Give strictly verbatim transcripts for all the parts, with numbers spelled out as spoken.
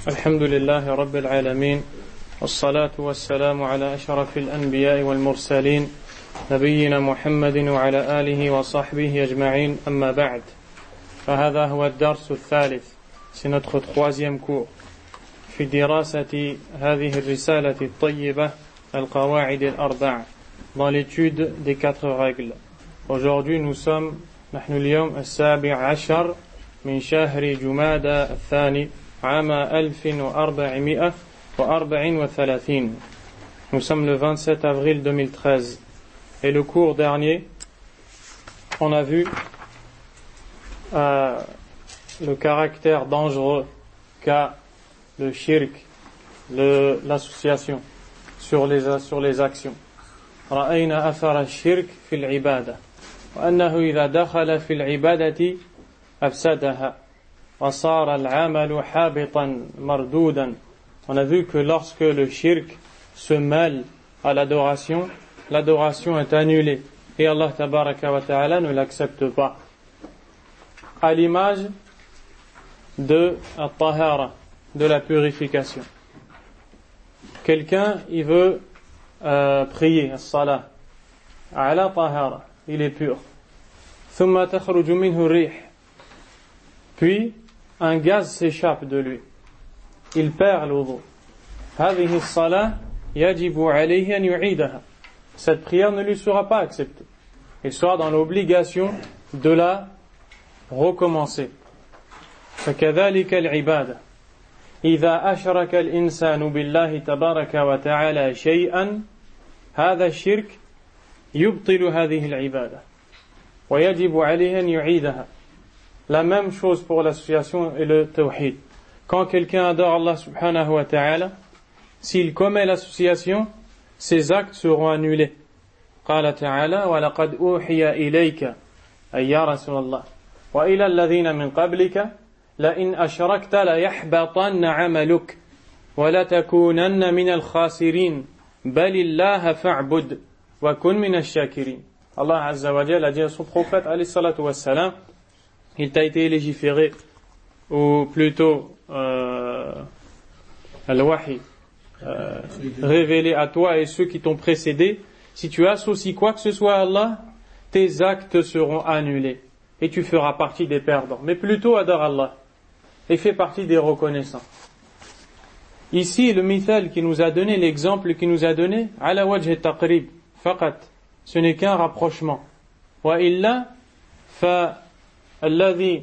الحمد لله رب العالمين والصلاة والسلام على أشرف الأنبياء والمرسلين نبينا محمد وعلى آله وصحبه أجمعين أما بعد فهذا هو الدرس الثالث c'est notre troisième cours في دراسة هذه الرسالة الطيبة القواعد الأربع dans l'étude des quatre règles. Aujourd'hui nous sommes نحن اليوم السابع عشر من شهر جمادى الثاني عام ألف وأربعمائة وأربع وثلاثين. Nous sommes le vingt-sept avril deux mille treize. Et le cours dernier, on a vu euh, le caractère dangereux qu'a le shirk, le, l'association sur les, sur les actions. رأينا أثر الشرك في العبادة وأنه إذا دخل في العبادة أفسدها وصار العمل حابطا مردودا. On a vu que lorsque le shirk se mêle à l'adoration, l'adoration est annulée et Allah tabaraka wa ta'ala ne l'accepte pas. À l'image de at-tahara, de la purification. Quelqu'un, il veut euh, prier, as-salah, ala tahara, il est pur. ثم تخرج منه الريح. Puis un gaz s'échappe de lui. Il perd l'wudu. هذه الصلاة يجب عليه أن يعيدها. Cette prière ne lui sera pas acceptée. Il sera dans l'obligation de la recommencer. فكذلك العبادة. إذا أشرك الإنسان بالله تبارك وتعالى شيئا هذا الشرك يبطل هذه العبادة ويجب عليه أن يعيدها. La même chose pour l'association et le tawhid. Quand quelqu'un adore Allah subhanahu wa ta'ala, s'il commet l'association, ses actes seront annulés. قال تعالى ولقد أوحي إليك أي يا رسول الله وإلى الذين من قبلك لئن أشركت ليحبطن عملك ولتكونن من الخاسرين بل الله فاعبد وكن من الشاكرين. Allah Azza wa Jalla a dit à son prophète alayhi salatu wassalam, il t'a été légiféré, ou plutôt euh, al-wahi, euh, révélé à toi et ceux qui t'ont précédé, si tu associes quoi que ce soit à Allah, tes actes seront annulés et tu feras partie des perdants. Mais plutôt adore Allah et fais partie des reconnaissants. Ici, le mithal qui nous a donné, l'exemple qui nous a donné, ala wajh taqrib, faqat, ce n'est qu'un rapprochement. Wa illa fa الذي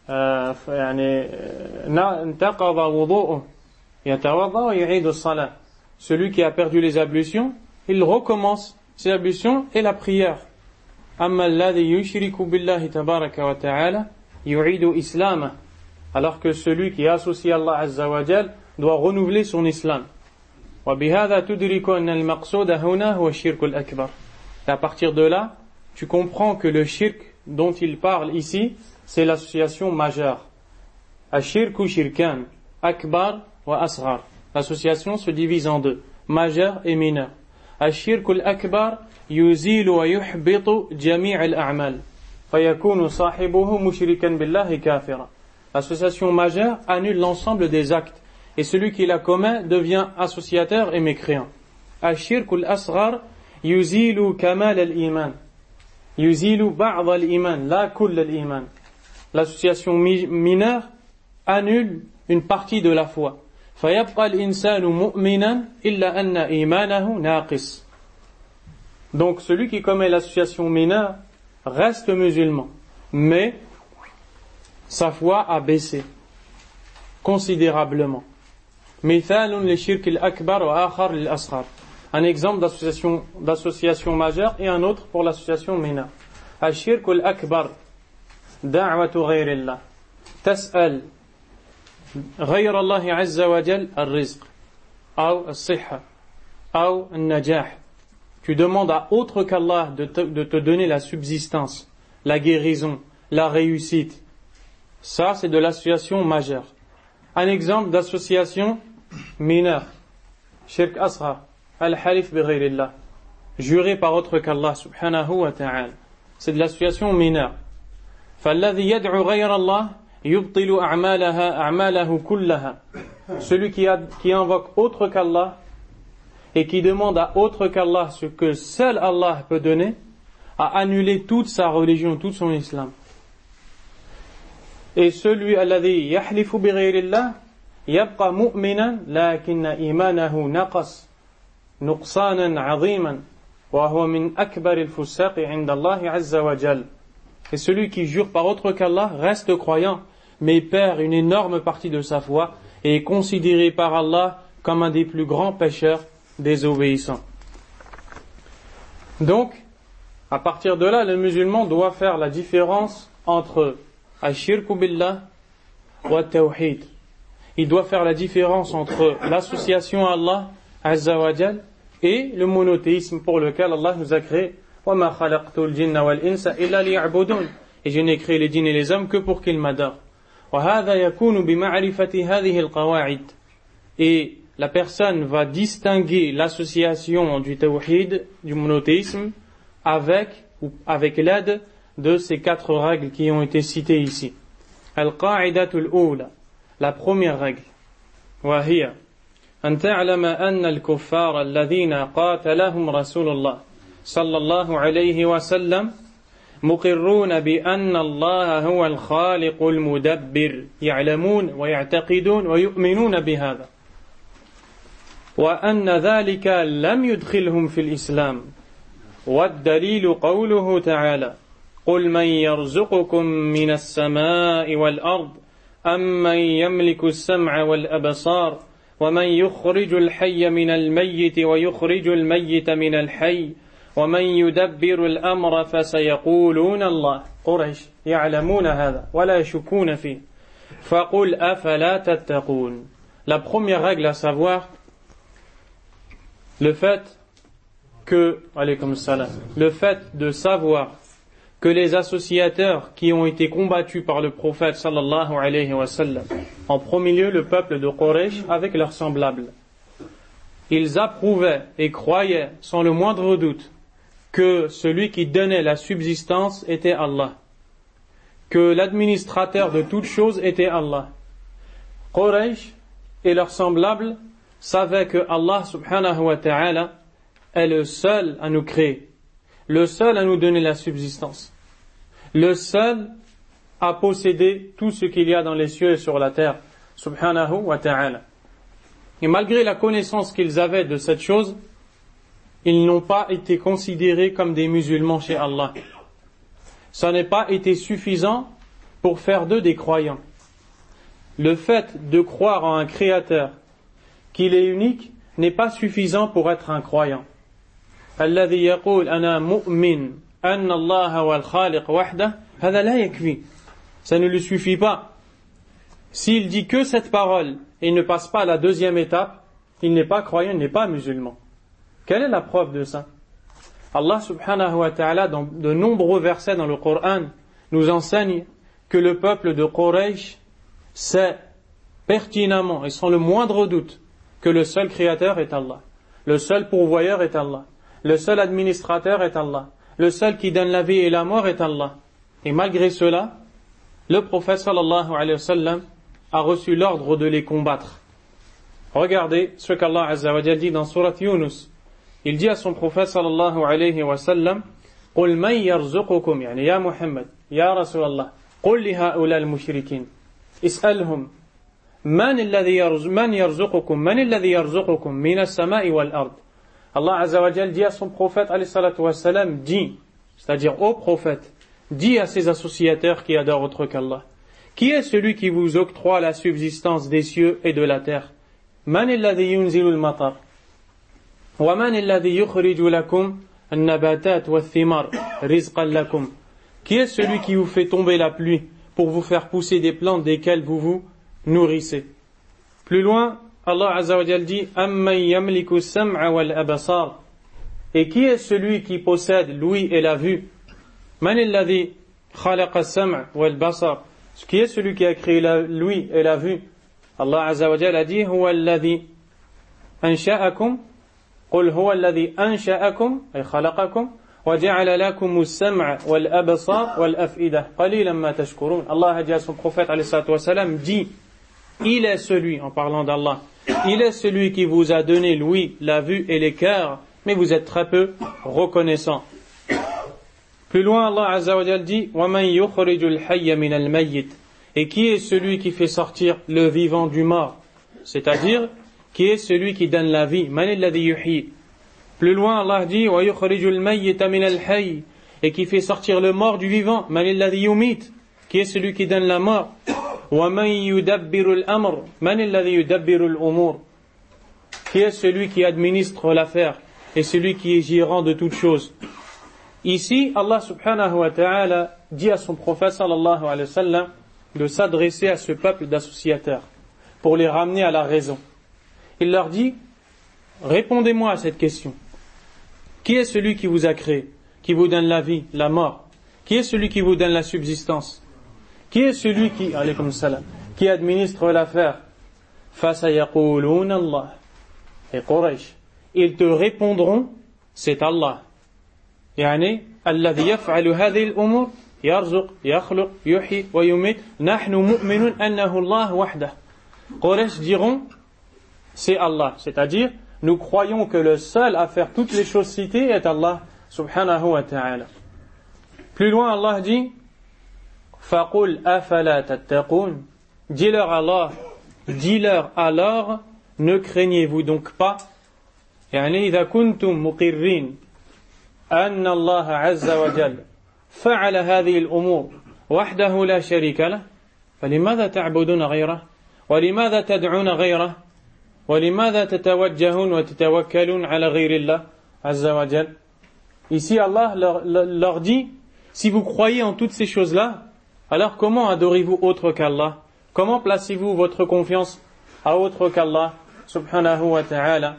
يعني انتقض وضوءه يتوضأ ويعيد الصلاة. Celui qui a perdu les ablutions, il recommence ses ablutions et la prière. أما الذي يشرك بالله تبارك وتعالى يعيد إسلامه. Alors que celui qui associe Allah Azza wa Jal doit renouveler son islam. وبهذا تدرك أن المقصود هنا هو الشرك الأكبر. Et à partir de là, tu comprends que le shirk dont il parle ici, c'est l'association majeure. Ashirku shirkan, akbar wa asghar. L'association se divise en deux, majeur et mineur. Ashirku al-akbar yuzilu wa yuhbitu jami' al-a'mal. Fayakunu sahibuhu mushrikan billahi kafira. L'association majeure annule l'ensemble des actes et celui qui la commet devient associateur et mécréant. Ashirku al-asghar yuzilu kamal al-iman. يزيل بعض الإيمان لا كل الإيمان. L'association mineure annule une partie de la foi. فيبقى الإنسان مؤمنا إلا أن إيمانه ناقص. Donc celui qui commet l'association mineure reste musulman, mais sa foi a baissé considérablement. مثال للشرك الأكبر وآخر للأصغر. Un exemple d'association, d'association majeure et un autre pour l'association mineure. الشرك الأكبر دعوة غير الله تسأل غير الله عز وجل الرزق أو الصحة أو النجاح. Tu demandes à autre qu'Allah de te, de te donner la subsistance, la guérison, la réussite. Ça, c'est de l'association majeure. Un exemple d'association mineure. Shirk asghar. Al-halif bi ghayrillah. Juré par autre qu'Allah subhanahu wa ta'ala. C'est de l'association mineure. فالذي يدعو غير الله يبطل أعمالها أعماله كلها celui qui, a, qui invoque autre qu'Allah et qui demande à autre qu'Allah ce que seul Allah peut donner, a annulé toute sa religion, tout son islam. Et celui alladhi yahlifu bi ghayrillah yabqa mu'minan lakinna imanahu naqas nuqsanan 'aziman wa huwa min akbar al-fusaq 'inda Allah 'azza wa jalla. Et celui qui jure par autre qu'Allah reste croyant, mais perd une énorme partie de sa foi et est considéré par Allah comme un des plus grands pécheurs désobéissants. Donc, à partir de là, le musulman doit faire la différence entre Ashirku billah wa tawhid. Il doit faire la différence entre l'association à Allah Azza wa Jal et le monothéisme pour lequel Allah nous a créé. Wa ma khalaqtul jinna wal insa illa liya'budun. Et je n'ai créé les djinns et les hommes que pour qu'ils m'adorent. Wa hadha yakunu bi ma'rifati hadhihi al-qawa'id. Et la personne va distinguer l'association du tawhid, du monothéisme, avec, ou avec l'aide de ces quatre règles qui ont été citées ici. Al-qa'idatul ula, la première règle. Wa hiya an ta'lama anna al-kuffar alladhina qatalahum Rasulullah sallallahu alayhi wa sallam مقرون بأن الله هو الخالق المدبر يعلمون ويعتقدون ويؤمنون بهذا وأن ذلك لم يدخلهم في الإسلام والدليل قوله تعالى قل من يرزقكم من السماء والأرض أم من يملك السمع والأبصار ومن يخرج الحي من الميت ويخرج الميت من الحي ومن يدبر الأمر فسيقولون الله قريش يعلمون هذا ولا يشكون فيه فقل أفلا تتقون. La première règle à savoir le fait que alaykoum salam, le fait de savoir que les associateurs qui ont été combattus par le prophète sallallahu alayhi wa sallam, en premier lieu le peuple de Quraysh avec leurs semblables, ils approuvaient et croyaient sans le moindre doute que celui qui donnait la subsistance était Allah, que l'administrateur de toutes choses était Allah. Quraysh et leurs semblables savaient que Allah subhanahu wa ta'ala est le seul à nous créer, le seul à nous donner la subsistance, le seul à posséder tout ce qu'il y a dans les cieux et sur la terre, subhanahu wa ta'ala. Et malgré la connaissance qu'ils avaient de cette chose, ils n'ont pas été considérés comme des musulmans chez Allah. Ça n'a pas été suffisant pour faire d'eux des croyants. Le fait de croire en un créateur, qu'il est unique, n'est pas suffisant pour être un croyant. Alladhi yaqul ana mu'min anna Allah huwa al-khaliq wahdah, hada la yakfi. Ça ne lui suffit pas. S'il dit que cette parole et ne passe pas à la deuxième étape, il n'est pas croyant, il n'est pas musulman. Quelle est la preuve de ça? Allah subhanahu wa ta'ala, dans de nombreux versets dans le Coran, nous enseigne que le peuple de Quraysh sait pertinemment et sans le moindre doute que le seul créateur est Allah, le seul pourvoyeur est Allah, le seul administrateur est Allah, le seul qui donne la vie et la mort est Allah. Et malgré cela, le prophète sallallahu alayhi wa sallam a reçu l'ordre de les combattre. Regardez ce qu'Allah azza wa jalla dit dans Surat Yunus. Il dit à son prophète sallallahu alayhi wa sallam قل من يرزقكم يعني يا محمد يا رسول الله قل لهؤلاء المشركين اسألهم من الذي يرز من يرزقكم من الذي يرزقكم من السماء والأرض. Allah azza wa jalla dit à son prophète alayhi salatu wa sallam, dit, c'est-à-dire au prophète, dit à ses associateurs qui adorent autre qu'Allah, qui est celui qui vous octroie la subsistance des cieux et de la terre? من الذي ينزل المطر ومن الذي يخرج لكم النباتات والثمار رزقا لكم. Qui est celui qui vous fait tomber la pluie pour vous faire pousser des plantes desquelles vous vous nourrissez? Plus loin, Allah azza wa jalla dit amman yamliku as-sam'a wal absar. Et qui est celui qui possède l'ouïe et la vue? Man alladhi khalaqa as-sam'a wal basar. Qui est celui qui a créé l'ouïe et la vue? Allah azza wa jalla a dit huwa alladhi ansha'akum قل هو الذي أنشأكم أي خلقكم وجعل لكم السمع والأبصار والأفئدة قليلا ما تشكرون. Allah a dit à son prophète alayhi salatu wa salam, dit il est celui, en parlant d'Allah, il est celui qui vous a donné l'ouïe, la vue et les cœurs, mais vous êtes très peu reconnaissants. Plus loin, Allah Azza wa Jal dit وَمَنْ يُخْرِجُ الْحَيَّ مِنَ الْمَيِّتِ. Et qui est celui qui fait sortir le vivant du mort? C'est-à-dire, qui est celui qui donne la vie? مَنِ الَّذِي يُحْيِي. Plus loin, Allah dit وَيُخْرِجُ الْمَيِّتَ مِنَ الْحَيِّ. Et qui fait sortir le mort du vivant? مَنِ الَّذِي يُمِيتُ. Qui est celui qui donne la mort? وَمَنْ يُدَبِّرُ الْأَمْرِ. مَنِ الَّذِي يُدَبِّرُ الْأُمُورِ. Qui est celui qui administre l'affaire et celui qui est gérant de toutes choses? Ici, Allah subhanahu wa ta'ala dit à son prophète sallallahu alayhi wa sallam de s'adresser à ce peuple d'associateurs pour les ramener à la raison. Il leur dit, répondez-moi à cette question. Qui est celui qui vous a créé, qui vous donne la vie, la mort? Qui est celui qui vous donne la subsistance? Qui est celui qui, alaykum salam, qui administre l'affaire? فَسَيَقُولُونَ اللَّهِ. Et Quraysh, ils te répondront, c'est Allah. يعني الذي يفعل هذه الأمور يرزق يخلق يحيي ويميت نحن مؤمنون أنه الله وحده. Quraysh diront, c'est Allah, c'est-à-dire nous croyons que le seul à faire toutes les choses citées est Allah subhanahu wa ta'ala. Plus loin, Allah dit فَقُلْ أَفَلَا تَتَّقُونَ. Dis-leur alors, dis-leur alors, ne craignez-vous donc pas? يعني إذا كنتم مقرين أن الله عز وجل فعل هذه الأمور وحده لا شريك له فلماذا تعبدون غيره ولماذا تدعون غيره ولماذا تتوجهون وتتوكلون على غير الله عز وجل. Ici Allah leur, leur dit, si vous croyez en toutes ces choses-là, alors comment adorez-vous autre qu'Allah? Comment placez-vous votre confiance à autre qu'Allah subhanahu wa ta'ala?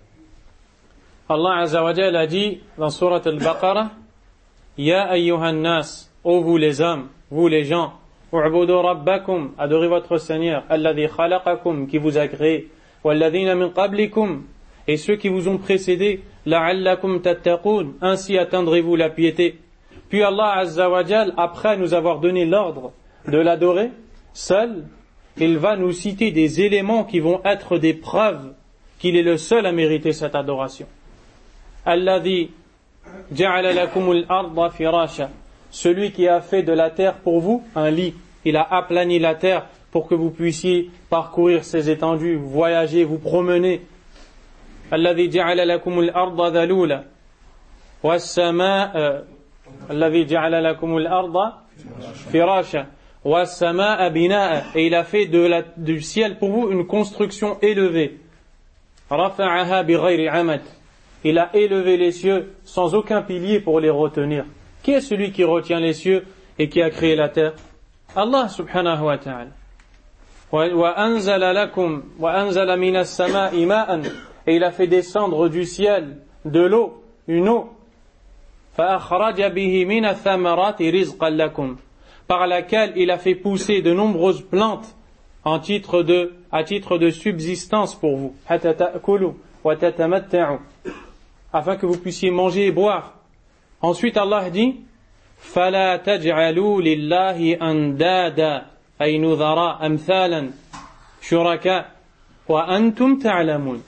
Allah Azza wa Jalla a dit dans Surat Al-Baqarah, Ya ayyuhan nas, ô vous les hommes, vous les gens, u'budu rabbakum, adorez votre Seigneur, alladhi khalaqakum, qui vous a créé, walladhina min qablikum, et ceux qui vous ont précédés, la'allakum tattaqun, ainsi atteindrez-vous la piété. Puis Allah Azza wa Jalla, après nous avoir donné l'ordre de l'adorer, seul, il va nous citer des éléments qui vont être des preuves qu'il est le seul à mériter cette adoration. Alladhi ja'ala lakumul arda firasha. Celui qui a fait de la terre pour vous un lit. Il a aplani la terre pour que vous puissiez parcourir ses étendues, voyager, vous promener. Alladhi ja'ala lakumul arda dhalula. Was-samaa alladhi ja'ala lakumul arda firasha. Was-samaa binaa. Et il a fait de la, du ciel pour vous une construction élevée. Rafa'aha bighayri amad. Il a élevé les cieux sans aucun pilier pour les retenir. Qui est celui qui retient les cieux et qui a créé la terre? Allah subhanahu wa ta'ala. Wa anzala lakum wa anzala minas samaa'i ma'an. Et il a fait descendre du ciel de l'eau, une eau. Fa akhraja bihi minath thamarati rizqan lakum. Par laquelle il a fait pousser de nombreuses plantes en titre de, à titre de subsistance pour vous. Hatta ta'kulu wa tatamatta'u. Afin que vous puissiez manger et boire. Ensuite Allah dit فَلَا تَجْعَلُوا لِلَّهِ أَنْدَادًا أي نذراء أمثالا شركاء وأنتم تعلمون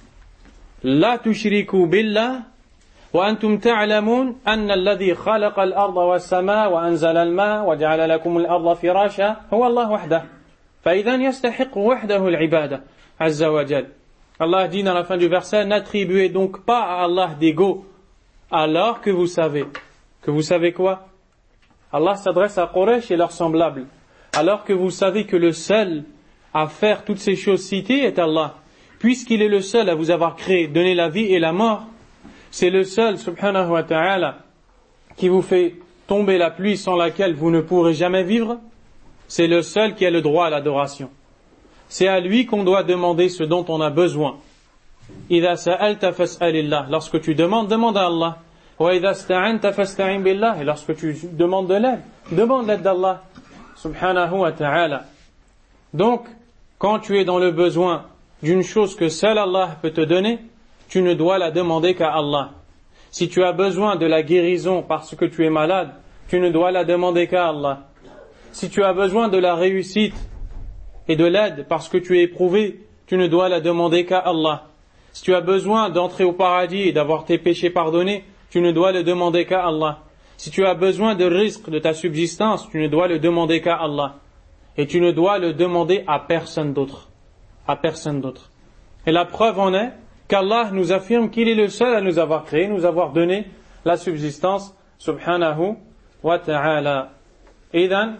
لا تشركوا بالله وأنتم تعلمون أن الذي خلق الأرض والسماء وأنزل الماء وجعل لكم الأرض فراشا هو الله وحده فإذا يستحق وحده العبادة عز وجل. Allah dit dans la fin du verset, n'attribuez donc pas à Allah d'égaux, alors que vous savez. Que vous savez quoi? Allah s'adresse à Quraysh et leurs semblables. Alors que vous savez que le seul à faire toutes ces choses citées est Allah. Puisqu'il est le seul à vous avoir créé, donné la vie et la mort, c'est le seul, subhanahu wa ta'ala, qui vous fait tomber la pluie sans laquelle vous ne pourrez jamais vivre. C'est le seul qui a le droit à l'adoration. C'est à lui qu'on doit demander ce dont on a besoin. إِذَا سَأَلْتَ فَاسْأَلِ اللَّهِ. Lorsque tu demandes, demande à Allah. وَإِذَا اسْتَعَنْتَ فَاسْتَعِنْ بِاللَّهِ. Et lorsque tu demandes de l'aide, demande l'aide d'Allah, subhanahu wa ta'ala. Donc, quand tu es dans le besoin d'une chose que seul Allah peut te donner, tu ne dois la demander qu'à Allah. Si tu as besoin de la guérison parce que tu es malade, tu ne dois la demander qu'à Allah. Si tu as besoin de la réussite et de l'aide parce que tu es éprouvé, tu ne dois la demander qu'à Allah. Si tu as besoin d'entrer au paradis et d'avoir tes péchés pardonnés, tu ne dois le demander qu'à Allah. Si tu as besoin de risque de ta subsistance, tu ne dois le demander qu'à Allah. Et tu ne dois le demander à personne d'autre. À personne d'autre. Et la preuve en est qu'Allah nous affirme qu'il est le seul à nous avoir créé, nous avoir donné la subsistance, subhanahu wa ta'ala. Idhan,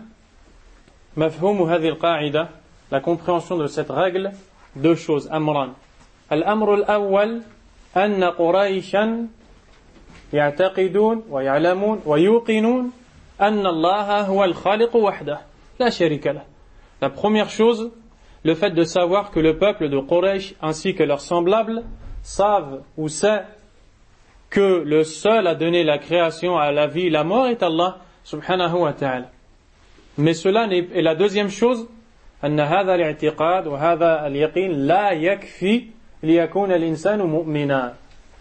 mafhum hadhi al-qa'ida, la compréhension de cette règle, deux choses, amran. Al-amr al-awwal, anna quraishan يعتقدون ويعلمون ويوقنون أن الله هو الخالق وحده لا شريك له. La première chose, le fait de savoir que le peuple de Quraysh ainsi que leurs semblables savent ou sait que le seul à donner la création, à la vie et la mort est Allah subhanahu wa ta'ala. Mais cela n'est, et la deuxième chose, أن هذا الاعتقاد وهذا اليقين لا يكفي ليكون الإنسان مؤمنا.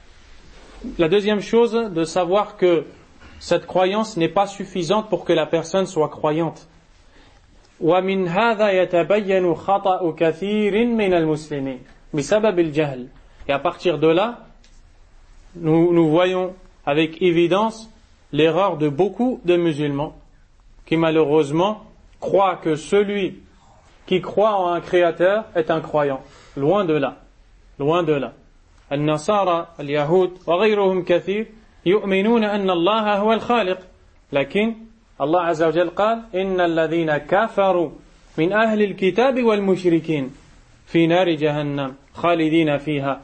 La deuxième chose, de savoir que cette croyance n'est pas suffisante pour que la personne soit croyante. وَمِنْ هَذَا يَتَبَيَّنُ خَطَأُ كَثِيرٍ مِنَ الْمُسْلِمِينَ بِسَبَبِ الْجَهْلِ. Et à partir de là, nous, nous voyons avec évidence l'erreur de beaucoup de musulmans qui malheureusement croient que celui qui croit en un créateur est un croyant. Loin de là. Loin de là. النصارى اليهود وغيرهم كثير يؤمنون أن الله هو الخالق لكن الله عز وجل قال إن الذين كفروا من أهل الكتاب والمشركين في نار جهنم خالدين فيها.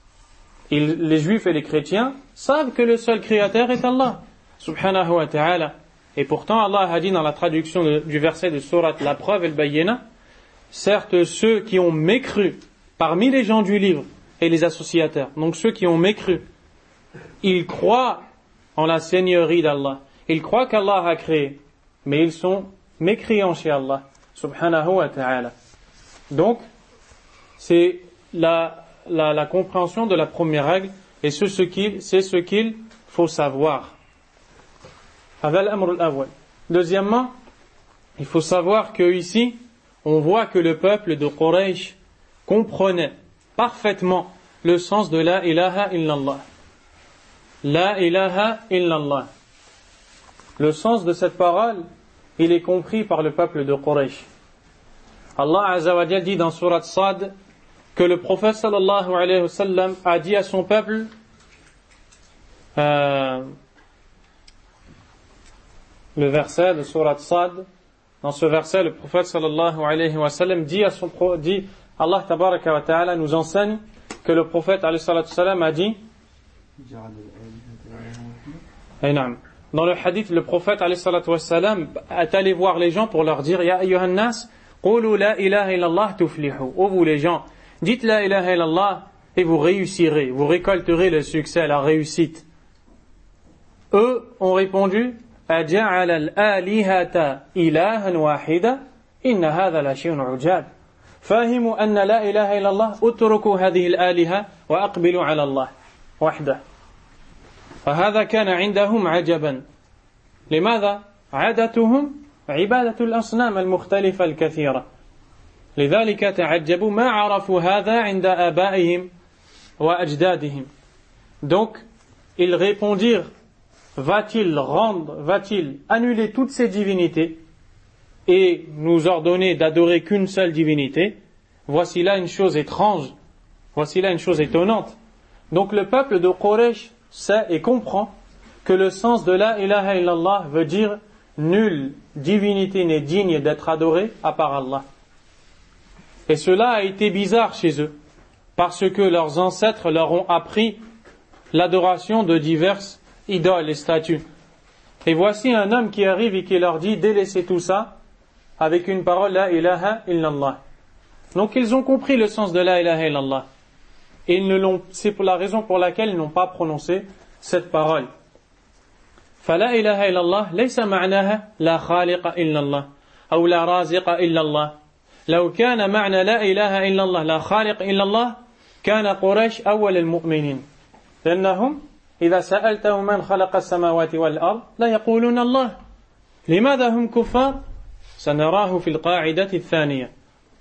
Les juifs et les chrétiens savent que le seul créateur est Allah subhanahu wa ta'ala, et pourtant Allah a dit dans la traduction de, du verset de sourate la preuve al-bayyina, certes ceux qui ont mécru parmi les gens du livre et les associateurs, donc ceux qui ont mécru, ils croient en la seigneurie d'Allah, ils croient qu'Allah a créé, mais ils sont mécréants chez Allah subhanahu wa ta'ala. Donc c'est la, la, la compréhension de la première règle, et c'est ce qu'il, c'est ce qu'il faut savoir. Deuxièmement, il faut savoir que ici on voit que le peuple de Quraysh comprenait parfaitement le sens de la ilaha illallah. La ilaha illallah. Le sens de cette parole, il est compris par le peuple de Quraysh. Allah Azza wa Jal dit dans Surat Sad que le prophète sallallahu alayhi wa sallam a dit à son peuple euh, le verset de Surat Sad, dans ce verset le prophète sallallahu alayhi wa sallam dit à son pro, dit Allah tabaraka wa ta'ala nous enseigne que le prophète alayhi salatu salam a dit dans le hadith le prophète alayhi salatu salam est allé voir les gens pour leur dire Ya ayyuhan nas qulu la ilaha illallah tuflihu. Ô vous les gens, dites la ilaha illallah et vous réussirez, vous récolterez le succès, la réussite. Eux ont répondu Aja'ala al-alihata ilahan wahida inna hadha la shay'un ujab. فاهموا أن لا إله إلا الله اتركوا هذه الآلهة وأقبلوا على الله وحده. فهذا كان عندهم عجبا. لماذا؟ عادتهم عبادة الأصنام المختلفة الكثيرة. لذلك تعجبوا ما عرفوا هذا عند آبائهم وأجدادهم. Donc, ils répondirent, va-t-il rendre, va-t il annuler toutes ces divinités et nous ordonner d'adorer qu'une seule divinité? Voici là une chose étrange, voici là une chose étonnante. Donc le peuple de Quraysh sait et comprend que le sens de la ilaha illallah veut dire nulle divinité n'est digne d'être adorée à part Allah. Et cela a été bizarre chez eux, parce que leurs ancêtres leur ont appris l'adoration de diverses idoles et statues. Et voici un homme qui arrive et qui leur dit délaissez tout ça avec une parole la ilaha illallah. Donc ils ont compris le sens de la ilaha illallah. Et ils ne l'ont, c'est pour la raison pour laquelle ils n'ont pas prononcé cette parole. فلا إله إلا الله ليس معناها لا خالق إلا الله أو لا رازق إلا الله. لو كان معنى لا إله إلا الله لا خالق إلا الله كان قريش أول المؤمنين. لأنهم إذا سألتهم من خلق السماوات والأرض لا يقولون الله. لماذا هم كفار؟ سنراه في القاعدة الثانية.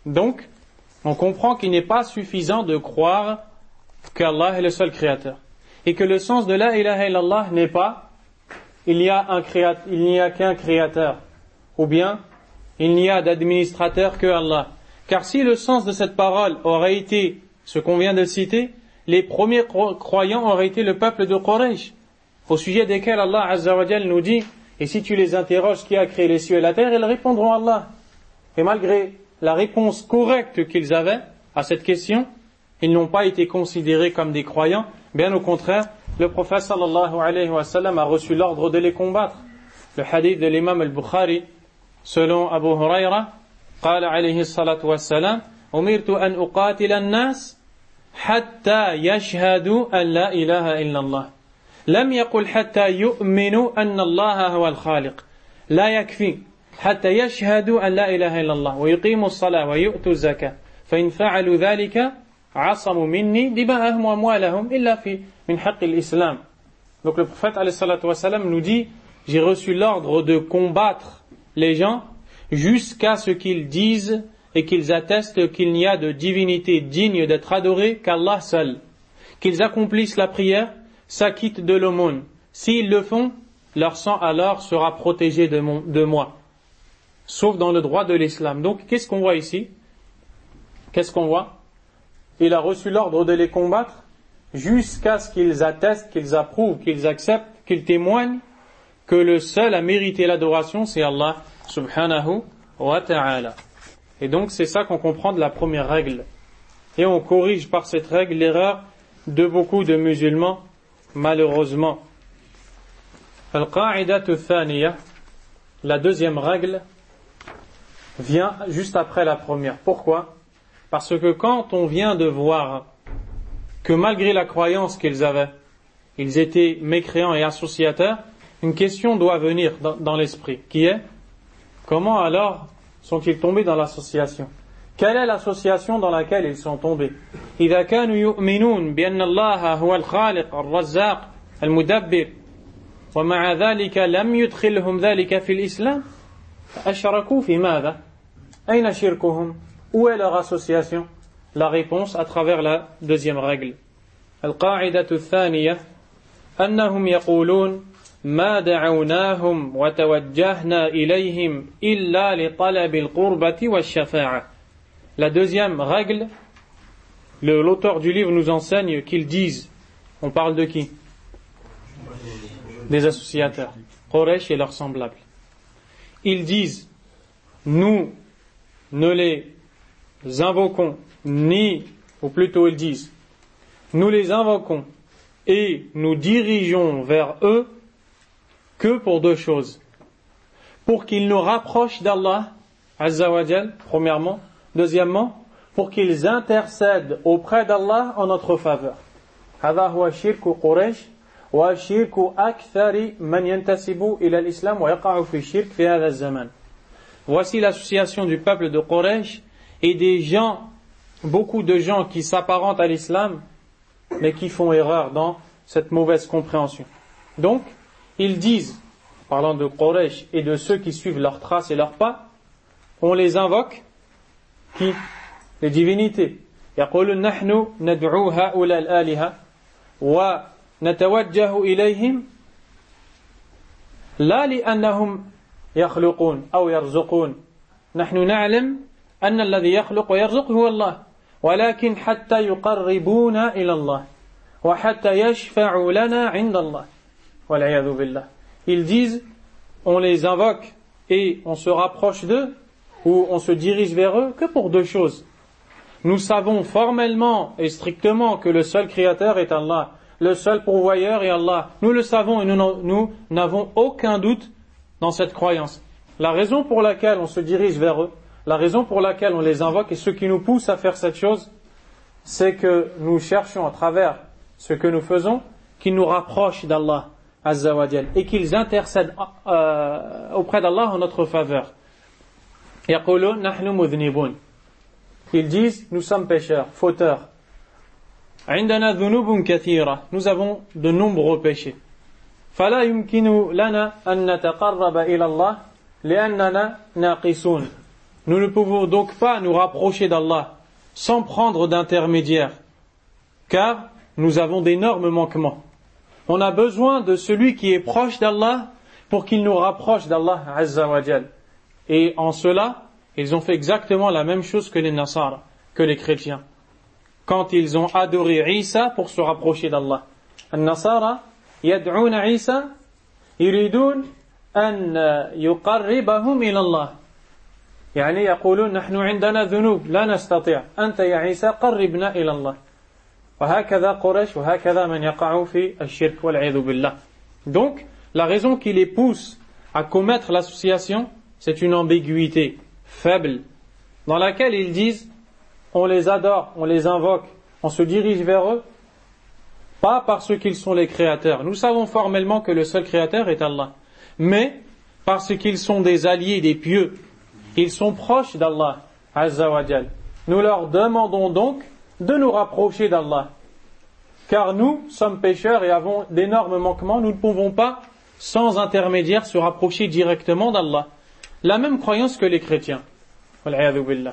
Donc, on comprend qu'il n'est pas suffisant de croire qu'Allah est le seul créateur. Et que le sens de la ilaha illallah n'est pas il n'y a un créateur, il n'y a qu'un créateur. Ou bien, il n'y a d'administrateur que Allah. Car si le sens de cette parole aurait été ce qu'on vient de citer, les premiers croyants auraient été le peuple de Quraysh, au sujet desquels Allah Azza wa Jal nous dit, et si tu les interroges qui a créé les cieux et la terre, ils répondront Allah. Et malgré la réponse correcte qu'ils avaient à cette question, ils n'ont pas été considérés comme des croyants, bien au contraire, le prophète sallallahu alayhi wa sallam a reçu l'ordre de les combattre. Le hadith de l'imam al-Bukhari, selon Abu Huraira, قال عليه الصلاة والسلام أمرت أن أقاتل الناس حتى يشهدوا أن لا إله إلا الله لم يقل حتى يؤمنوا أن الله هو الخالق لا يكفي حتى يشهدوا أن لا إله إلا الله ويقيموا الصلاة ويؤتوا الزكاة فإن فعلوا ذلك عصموا مني دماءهم وأموالهم إلا في من حق الإسلام. Donc le prophète alayhi salatu wa salam nous dit, j'ai reçu l'ordre de combattre les gens jusqu'à ce qu'ils disent et qu'ils attestent qu'il n'y a de divinité digne d'être adorée qu'Allah seul, qu'ils accomplissent la prière, s'acquittent de l'aumône. S'ils le font, leur sang alors sera protégé de, mon, de moi, sauf dans le droit de l'islam. Donc qu'est-ce qu'on voit ici? Qu'est-ce qu'on voit? Il a reçu l'ordre de les combattre jusqu'à ce qu'ils attestent, qu'ils approuvent, qu'ils acceptent, qu'ils témoignent que le seul à mériter l'adoration, c'est Allah subhanahu wa ta'ala. Et donc c'est ça qu'on comprend de la première règle. Et on corrige par cette règle l'erreur de beaucoup de musulmans, malheureusement. Al-qa'idatu thaniya, la deuxième règle, vient juste après la première. Pourquoi? Parce que quand on vient de voir que malgré la croyance qu'ils avaient, ils étaient mécréants et associateurs, une question doit venir dans, dans l'esprit, qui est: comment alors sont-ils tombés dans l'association? Quelle est l'association dans laquelle ils sont tombés? إذا كانوا يؤمنون بأن الله هو الخالق الرزاق المدبر ومع ذلك لم يدخلهم ذلك في الإسلام فأشركوا في ماذا؟ أين شركهم? Où est leur association? La réponse à travers la deuxième règle. القاعدة الثانية أنهم يقولون ما دعوناهم وتوجهنا إليهم إلا لطلب القربة والشفاعة. La deuxième règle, le, l'auteur du livre nous enseigne qu'ils disent, on parle de qui? Des associateurs, Quraysh et leurs semblables. Ils disent, nous ne les invoquons ni, ou plutôt ils disent, nous les invoquons et nous dirigeons vers eux que pour deux choses. Pour qu'ils nous rapprochent d'Allah Azza wa Jal, premièrement. Deuxièmement, pour qu'ils intercèdent auprès d'Allah en notre faveur. هذا هو شرك قريش وشرك أكثر من ينتسب إلى الإسلام ويقع في الشرك في هذا الزمان. Voici l'association du peuple de Quraysh et des gens, beaucoup de gens qui s'apparentent à l'islam, mais qui font erreur dans cette mauvaise compréhension. Donc, ils disent, parlant de Quraysh et de ceux qui suivent leurs traces et leurs pas, on les invoque, qui? Les divinités. يقولون نحن ندعو هؤلاء الآلهة ونتوجه إليهم لا لأنهم يخلقون أو يرزقون. نحن نعلم أن الذي يخلق ويرزق هو الله ولكن حتى يقربونا إلى الله وحتى يشفعوا لنا عند الله والعياذ بالله. Ils disent, on les invoque et on se rapproche d'eux ou on se dirige vers eux que pour deux choses. Nous savons formellement et strictement que le seul créateur est Allah, le seul pourvoyeur est Allah. Nous le savons et nous, nous n'avons aucun doute dans cette croyance. La raison pour laquelle on se dirige vers eux, la raison pour laquelle on les invoque et ce qui nous pousse à faire cette chose, c'est que nous cherchons à travers ce que nous faisons qu'ils nous rapprochent d'Allah Azza wa Jal et qu'ils intercèdent euh, auprès d'Allah en notre faveur. يقولون نحن مذنبون. Ils disent, nous sommes pécheurs, fauteurs. عندنا ذنوب كثيرة. Nous avons de nombreux péchés. فلا يمكن لنا أن نتقرب إلى الله لأننا ناقصون. Nous ne pouvons donc pas nous rapprocher d'Allah sans prendre d'intermédiaire, car nous avons d'énormes manquements. On a besoin de celui qui est proche d'Allah pour qu'il nous rapproche d'Allah Azza wa Jal. Et en cela, ils ont fait exactement la même chose que les Nasara, que les chrétiens, quand ils ont adoré Isa pour se rapprocher d'Allah. النصارى يدعون عيسى يريدون أن يقربهم إلى الله. يعني يقولون نحن عندنا ذنوب لا نستطيع أنت يا عيسى قربنا إلى الله. وهكذا قريش وهكذا من يقع في الشرك والعياذ بالله. Donc, la raison qui les pousse à commettre l'association, c'est une ambiguïté faible dans laquelle ils disent on les adore, on les invoque, on se dirige vers eux, pas parce qu'ils sont les créateurs. Nous savons formellement que le seul créateur est Allah, mais parce qu'ils sont des alliés, des pieux. Ils sont proches d'Allah Azza wa Jal. Nous leur demandons donc de nous rapprocher d'Allah, car nous sommes pécheurs et avons d'énormes manquements. Nous ne pouvons pas, sans intermédiaire, se rapprocher directement d'Allah. La même croyance que les chrétiens. Wal-'iyadhu billah.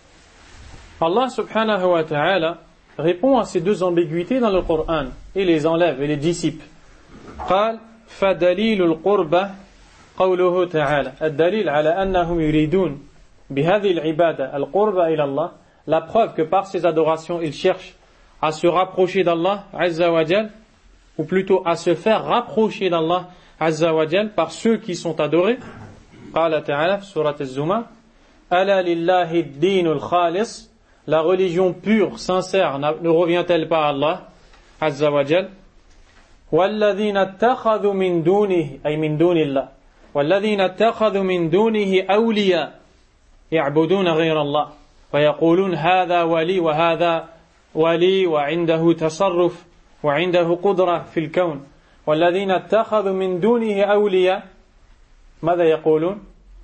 Allah subhanahu wa ta'ala répond à ces deux ambiguïtés dans le Coran et les enlève et les dissipe. قال فدليل القربة قوله تعالى الدليل على أنهم يريدون بهذه العبادة القربة إلى الله. La preuve que par ces adorations ils cherchent à se rapprocher d'Allah Azza wa Jal, ou plutôt à se faire rapprocher d'Allah Azza wa Jal par ceux qui sont adorés. قال تعالى في سورة الزمر ألا لله الدين الخالص. La religion pure, sincère, ne revient-elle pas à Allah Azza wa Jal? وَالَّذِينَ اتَّخَذُوا مِن دُونِهِ أي من دون الله وَالَّذِينَ اتَّخَذُوا مِن دُونِهِ أَوْلِيَاءَ يَعْبُدُونَ غَيْرَ اللَّهِ وَيَقُولُونَ هَذَا وَلِي وَهَذَا وَلِي وَعِنْدَهُ تَصَرُّفٌ وَعِنْدَهُ قُدْرَةٌ فِي الْكَوْنِ وَالَّذِينَ اتَّخَذُوا مِن دُونِهِ أَوْلِيَاءَ ماذا يقولون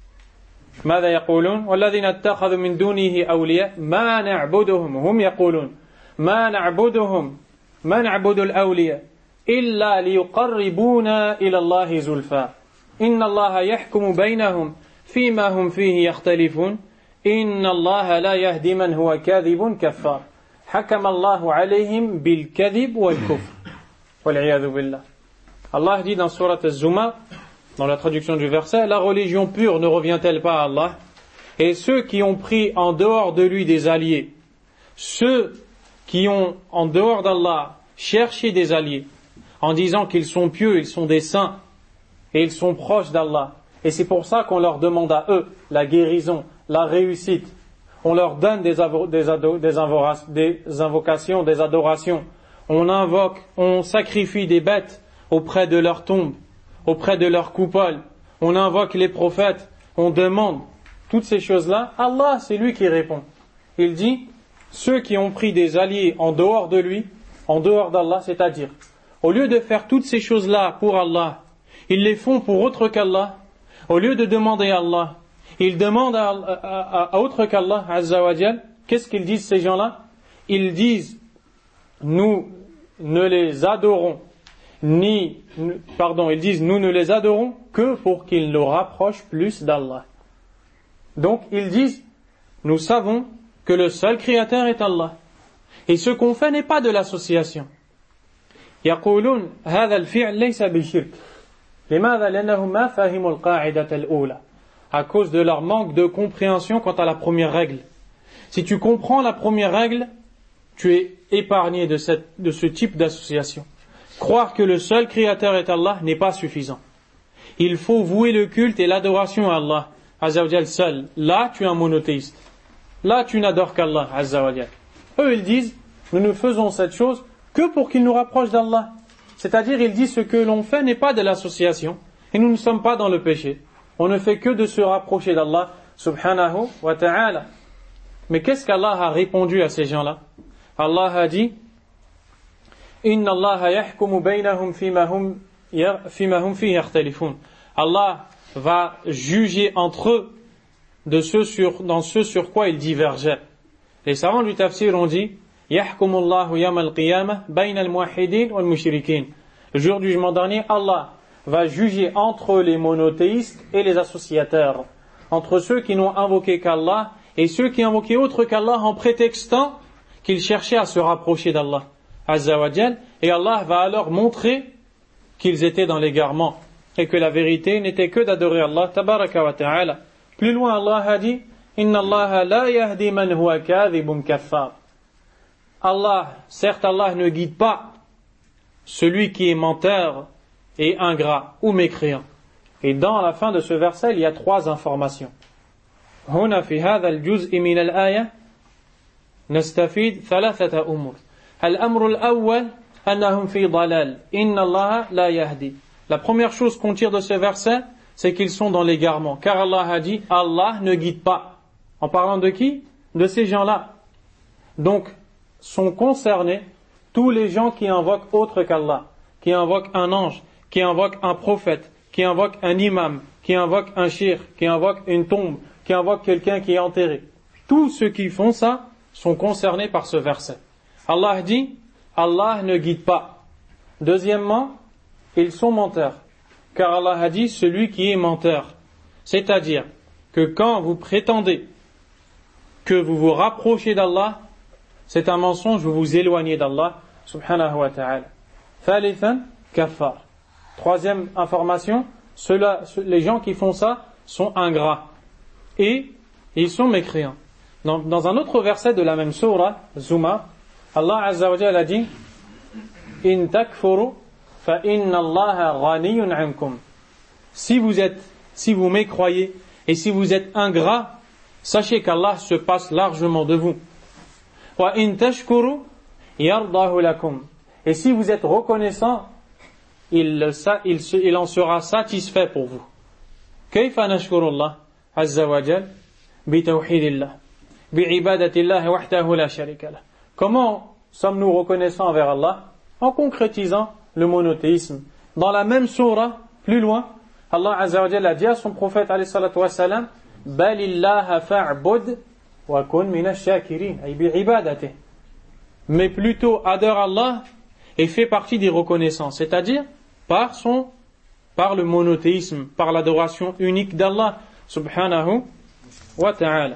ماذا يقولون والذين اتخذوا من دونه أولياء ما نعبدهم هم يقولون ما نعبدهم ما نعبد الأولياء إلا ليقربونا إلى الله زلفى إن الله يحكم بينهم فيما هم فيه يختلفون إن الله لا يهدي من هو كاذب كفار حكم الله عليهم بالكذب والكفر والعياذ بالله. Allah dit dans Surat Az-Zumar, dans la traduction du verset, la religion pure ne revient-elle pas à Allah? Et ceux qui ont pris en dehors de lui des alliés, ceux qui ont en dehors d'Allah cherché des alliés, en disant qu'ils sont pieux, ils sont des saints, et ils sont proches d'Allah. Et c'est pour ça qu'on leur demande à eux la guérison, la réussite. On leur donne des, avo- des, ado- des, invora- des invocations, des adorations. On invoque, on sacrifie des bêtes auprès de leur tombe, auprès de leur coupole, on invoque les prophètes, on demande toutes ces choses-là. Allah, c'est lui qui répond. Il dit, ceux qui ont pris des alliés en dehors de lui, en dehors d'Allah, c'est-à-dire, au lieu de faire toutes ces choses-là pour Allah, ils les font pour autre qu'Allah. Au lieu de demander à Allah, ils demandent à, à, à autre qu'Allah, Azza wa Jal. Qu'est-ce qu'ils disent ces gens-là? Ils disent, nous ne les adorons ni, pardon, ils disent nous ne les adorons que pour qu'ils nous rapprochent plus d'Allah. Donc ils disent nous savons que le seul créateur est Allah et ce qu'on fait n'est pas de l'association. يقولون هذا الفعل ليس بالشرك لماذا لأنهم ما فهموا القاعدة الأولى à cause de leur manque de compréhension quant à la première règle. Si tu comprends la première règle, tu es épargné de, cette, de ce type d'association. Croire que le seul créateur est Allah n'est pas suffisant. Il faut vouer le culte et l'adoration à Allah Azza wa Jal seul. Là, tu es un monothéiste. Là, tu n'adores qu'Allah Azza wa Jal. Eux, ils disent, nous ne faisons cette chose que pour qu'il nous rapproche d'Allah. C'est-à-dire, ils disent ce que l'on fait n'est pas de l'association et nous ne sommes pas dans le péché. On ne fait que de se rapprocher d'Allah subhanahu wa ta'ala. Mais qu'est-ce qu'Allah a répondu à ces gens-là? Allah a dit, Inna Allah yahkumu baynahum fima hum fima hum fihi yakhtalifun. Allah va juger entre eux de ce sur, dans ce sur quoi ils divergeaient. Les savants du tafsir ont dit Yahkumu Allahu yawm al-qiyamah bayna al-muwahhidin wal mushrikin. Le jour du jugement dernier, Allah va juger entre les monothéistes et les associateurs. entre ceux qui n'ont invoqué qu'Allah et ceux qui invoquaient autre qu'Allah en prétextant qu'ils cherchaient à se rapprocher d'Allah Azza wa Jal, et Allah va alors montrer qu'ils étaient dans l'égarement et que la vérité n'était que d'adorer Allah tabaraka wa ta'ala. Plus loin, Allah a dit Inna Allah la yahdi man huwa kadhibun kaffar. Allah, certes Allah ne guide pas celui qui est menteur et ingrat ou mécréant. Et dans la fin de ce verset, il y a trois informations. هنا في هذا الجزء من الآية نستفيد ثلاثة أمور. الأمر الأول أنهم في ضلال إن الله لا يهدي. La première chose qu'on tire de ce verset, c'est qu'ils sont dans l'égarement. Car Allah a dit, Allah ne guide pas. En parlant de qui? De ces gens-là. Donc, sont concernés tous les gens qui invoquent autre qu'Allah, qui invoquent un ange, qui invoquent un prophète, qui invoquent un imam, qui invoquent un shir, qui invoquent une tombe, qui invoquent quelqu'un qui est enterré. Tous ceux qui font ça sont concernés par ce verset. Allah dit, Allah ne guide pas. Deuxièmement, ils sont menteurs. Car Allah a dit, celui qui est menteur. C'est-à-dire que quand vous prétendez que vous vous rapprochez d'Allah, c'est un mensonge, vous vous éloignez d'Allah, subhanahu wa ta'ala. Thalithan, kaffar. Troisième information, ceux-là, les gens qui font ça sont ingrats. Et ils sont mécréants. Dans, dans un autre verset de la même sourate, Zumar, Allah Azza wa Jalla a dit In takfuru fa inna Allaha ghaniyun ankum. Si vous êtes, si vous mécroyez et si vous êtes ingrats, sachez qu'Allah se passe largement de vous. Wa in tashkuru yardahu lakum. Et si vous êtes reconnaissant, il, il, il en sera satisfait pour vous. Kayfa nashkuru Allah Azza wa Jalla bi tawhidillah bi ibadatillah wahdahu la sharika lah. Comment sommes-nous reconnaissants envers Allah? En concrétisant le monothéisme. Dans la même sourate, plus loin, Allah Azza wa Jalla a dit à son prophète alayhi salatu wa salam Balillaha fa'bud wa kun minash shakirin ay bi ibadatihi. Mais plutôt adore Allah et fait partie des reconnaissants, c'est-à-dire par son par le monothéisme, par l'adoration unique d'Allah subhanahu wa ta'ala.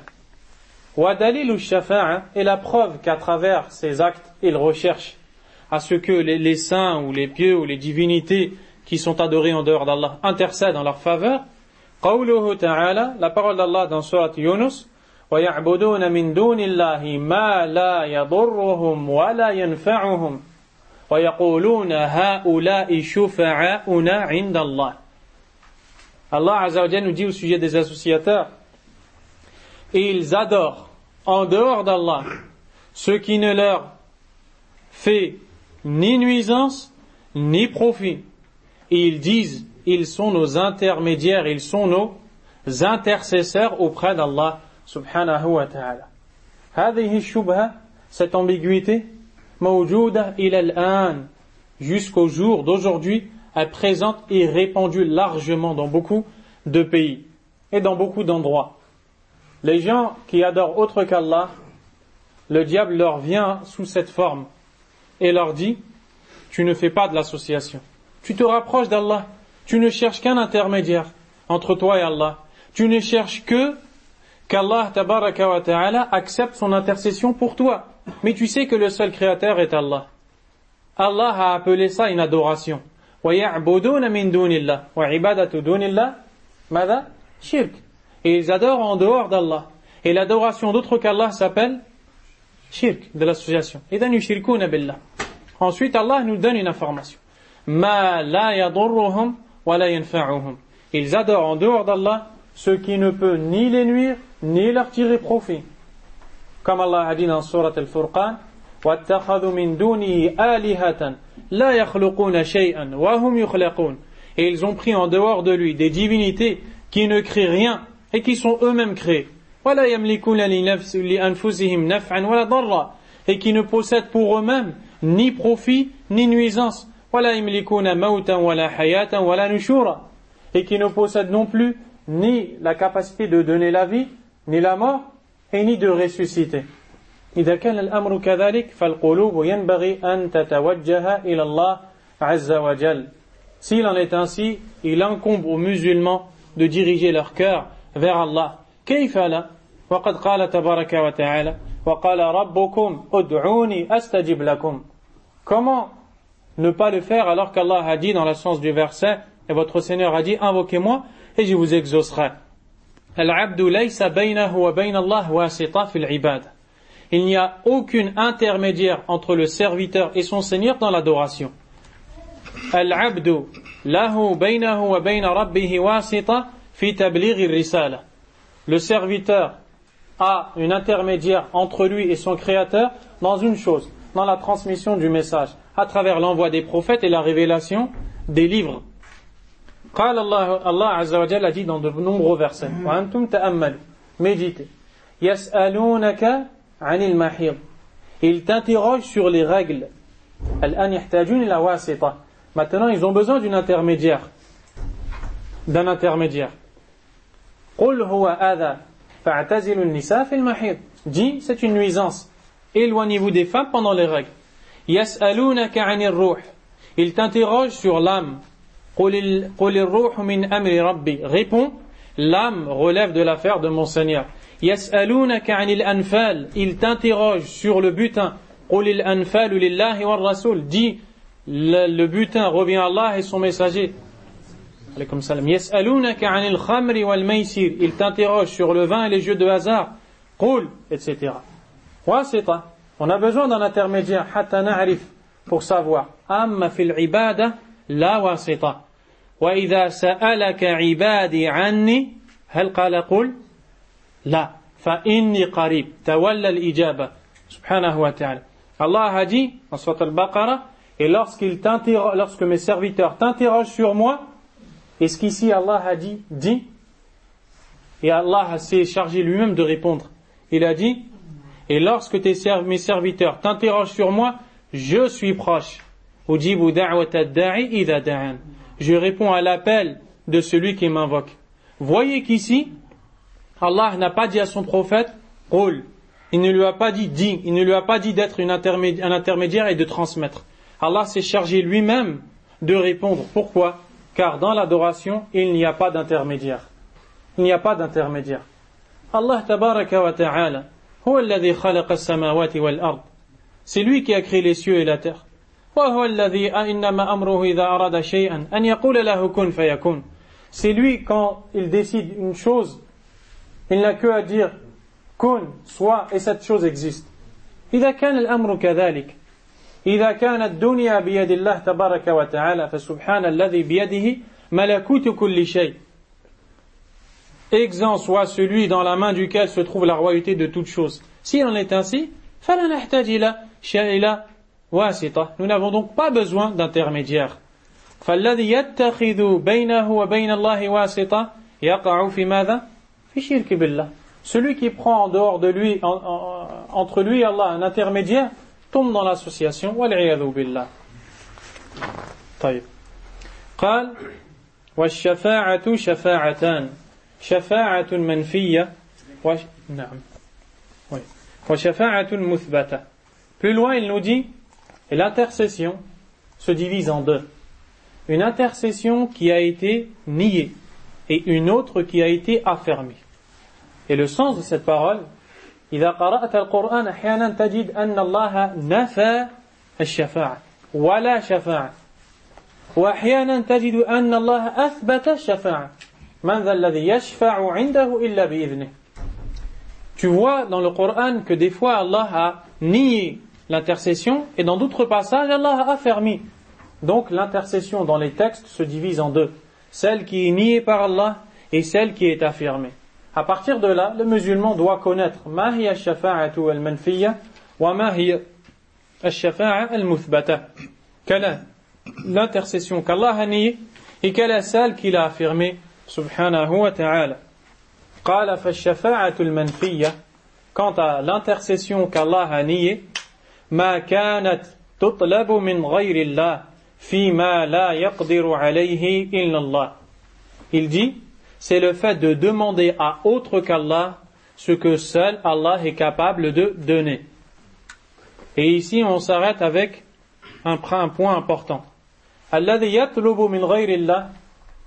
Wa dalilu shafa'a est la preuve qu'à travers ces actes, il recherche à ce que les, les saints ou les pieux ou les divinités qui sont adorés en dehors d'Allah intercèdent en leur faveur. Qawluhu ta'ala, la parole d'Allah dans sourate Yunus, wa ya'buduna min dunillahi ma la yadurruhum wa la yanfa'uhum wa yaquluna ha'ula'i shufa'auna 'inda Allah. Allah Azza wa Jalla nous dit au sujet des associateurs, et ils adorent en dehors d'Allah ce qui ne leur fait ni nuisance ni profit. Et ils disent, ils sont nos intermédiaires, ils sont nos intercesseurs auprès d'Allah subhanahu wa ta'ala. هذه الشبهة, cette ambiguïté, موجودة إلى الآن, jusqu'au jour d'aujourd'hui, est présente et répandue largement dans beaucoup de pays et dans beaucoup d'endroits. Les gens qui adorent autre qu'Allah, le diable leur vient sous cette forme et leur dit, tu ne fais pas de l'association. Tu te rapproches d'Allah. Tu ne cherches qu'un intermédiaire entre toi et Allah. Tu ne cherches que qu'Allah tabaraka wa ta'ala accepte son intercession pour toi. Mais tu sais que le seul créateur est Allah. Allah a appelé ça une adoration. وَيَعْبُدُونَ مِن دُونِ اللَّهِ وَعِبَادَةُ دُونِ اللَّهِ ماذا؟ Shirk. Et ils adorent en dehors d'Allah. Et l'adoration d'autre qu'Allah s'appelle shirk, de l'association. إِذَنْ يُشْرِكُونَ بِاللَّهِ. Ensuite, Allah nous donne une information. مَا لَا يَضُرُّهُمْ وَلَا يَنْفَعُهُمْ. Ils adorent en dehors d'Allah ce qui ne peut ni les nuire, ni leur tirer profit. Comme Allah a dit dans Surat Al-Furqan, وَاتَّخَذُوا مِن دُونِهِ آلِهَةً لَا يَخْلُقُونَ شَيْئًا وَهُمْ يُخْلَقُونَ. Et ils ont pris en dehors de lui des divinités qui ne créent rien et qui sont eux-mêmes créés. وَلَا يَمْلِكُونَ لِأَنفُسِهِمْ نَفْعًا وَلَا ضَرًّا. Et qui ne possèdent pour eux-mêmes ni profit ni nuisance. وَلَا يَمْلِكُونَ مَوْتًا وَلَا حَيَاةً وَلَا نُشُورًا. Et qui ne possèdent non plus ni la capacité de donner la vie, ni la mort, et ni de ressusciter. إذا كان الأمر كذلك فالقلوب ينبغي أن تتوجه إلى الله عز وجل. S'il en est ainsi, il incombe aux musulmans de diriger leur cœur vers Allah. كيف لا وقد قال تبارك وتعالى وقال ربكم ادعوني أستجب لكم. Comment ne pas le faire alors qu'Allah a dit dans le sens du verset et votre Seigneur a dit invoquez-moi et je vous exaucerai. العبد ليس بينه وبين الله واسطة في العبادة. Il n'y a aucune intermédiaire entre le serviteur et son Seigneur dans l'adoration. العبد له بينه وبين ربه واسطة في تبليغ الرسالة. Le serviteur a une intermédiaire entre lui et son Créateur dans une chose, dans la transmission du message, à travers l'envoi des prophètes et la révélation des livres. قال الله Allah Azza wa Jalla a dit dans de nombreux versets وأنتم تأملوا méditez يسألونك عن المحيض. Ils t'interrogent sur les règles. الآن يحتاجون إلى واسطة. Maintenant ils ont besoin d'une intermédiaire, d'un intermédiaire. قل هو أذى فاعتزلوا النساء في المحيض. Dis c'est une nuisance, éloignez-vous des femmes pendant les règles. يسألونك عن الروح. Ils t'interrogent sur l'âme. قل الروح من أمر ربي. Réponds, l'âme relève de l'affaire de mon Seigneur. يسألونك عن الأنفال. Ils t'interrogent sur le butin. قل الأنفال لله والرسول. Dis, le, le butin revient à Allah et son messager. Alaykoum salam. يسألونك عن الخمر والميسير. Ils t'interrogent sur le vin et les jeux de hasard. قل, et cetera. واسطة. On a besoin d'un intermédiaire حتى نعرف, pour savoir. أما في العبادة لا واسطة. وإذا سألك عبادي عني هل قال قل لا فإني قريب تولى الإجابة سبحانه وتعالى. Allah a dit en Surat Al-Baqarah, et lorsqu'il t'interroge, lorsque mes serviteurs t'interrogent sur moi, et ce qu'ici Allah a dit, dit, et Allah s'est chargé lui-même de répondre. Il a dit, et lorsque tes, mes serviteurs t'interrogent sur moi, je suis proche. Ujibu da'wat ad-da'i idha da'an. Je réponds à l'appel de celui qui m'invoque. Voyez qu'ici, Allah n'a pas dit à son prophète, qul. Il ne lui a pas dit, dis. Il ne lui a pas dit d'être une intermédi- un intermédiaire et de transmettre. Allah s'est chargé lui-même de répondre. Pourquoi? Car dans l'adoration, il n'y a pas d'intermédiaire. Il n'y a pas d'intermédiaire. Allah tabaraka wa ta'ala, huwa alladhi khalaqa as-samawati wal ard. C'est lui qui a créé les cieux et la terre. وهو الذي إنما أمره إذا أراد شيئا أن يقول له كن فيكون. C'est lui, quand il décide une chose, il n'a que à dire kun, soit, et cette chose existe. إذا كان الأمر كذلك إذا كانت الدنيا بيد الله تبارك وتعالى فسبحان الذي بيده ملكوت كل شيء. Exempt soit celui dans la main duquel se trouve la royauté de toutes choses. Si on est ainsi, فلا نحتاج إلى شيء واسطة. Nous n'avons donc pas besoin d'intermédiaire. فالذي يتخذ بينه وبين الله واسطة يقع في ماذا؟ في شرك بالله. Celui qui prend en dehors de lui, en, en, entre lui et Allah, un intermédiaire, tombe dans l'association. والعياذ بالله. طيب. قال والشفاعة شفاعتان شفاعة منفية و... نعم oui. وشفاعة مثبتة. Plus loin il nous dit, et l'intercession se divise en deux. Une intercession qui a été niée et une autre qui a été affirmée. Et le sens de cette parole, إذا قرأت القرآن أحيانا تجد أن الله نفى الشفاعة ولا شفاعة وأحيانا تجد أن الله أثبت الشفاعة من ذا الذي يشفع عنده إلا بإذنه. Tu vois dans le Coran que des fois Allah a nié l'intercession et dans d'autres passages Allah a affermi. Donc l'intercession dans les textes se divise en deux. Celle qui est niée par Allah et celle qui est affirmée. À partir de là, le musulman doit connaître ma hiya ash-shafa'atu al-manfiyya wa ma hiya ash-shafa'a al-muthbata. Quelle est l'intercession qu'Allah a niée et quelle est celle qu'il a affirmée subhanahu wa ta'ala. Qala fa ash-shafa'atu al-manfiyya. Quant à l'intercession qu'Allah a niée, ma kanat tutlabu min ghayri Allah fi ma la yaqdiru alayhi illa Allah. Il dit, c'est le fait de demander à autre qu'Allah ce que seul Allah est capable de donner. Et ici, on s'arrête avec un, un point important. Alladhi yatlubu min ghayri Allah,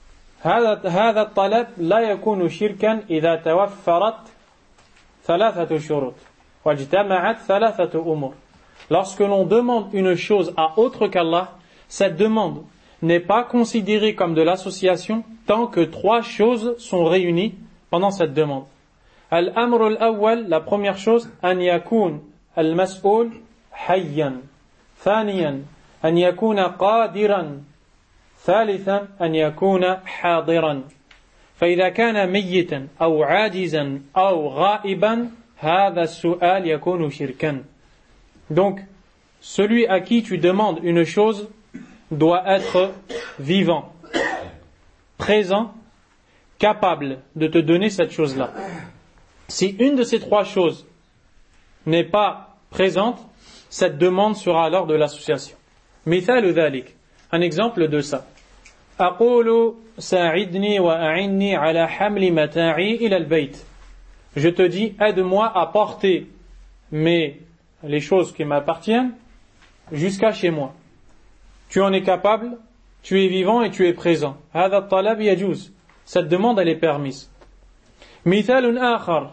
هذا هذا الطلب لا يكون شركا إذا توفرت ثلاثة شروط واجتمعت ثلاثة أمور. Lorsque l'on demande une chose à autre qu'Allah, cette demande n'est pas considérée comme de l'association tant que trois choses sont réunies pendant cette demande. Al-amr al-awwal, la première chose, an yakun al-mas'ul hayyan. ثانيا أن يكون قادرا. ثالثا أن يكون حاضرا. فإذا كان ميتا أو عاجزا أو غائبا هذا السؤال يكون شركا. Donc, celui à qui tu demandes une chose doit être vivant, présent, capable de te donner cette chose-là. Si une de ces trois choses n'est pas présente, cette demande sera alors de l'association. مثال ذلك, un exemple de ça. أقول ساعدني وأعني على حمل متاعي إلى البيت. Je te dis, aide-moi à porter mes, les choses qui m'appartiennent jusqu'à chez moi. Tu en es capable, tu es vivant et tu es présent. هذا الطلب يجوز. Cette demande, elle est permise. مثال آخر.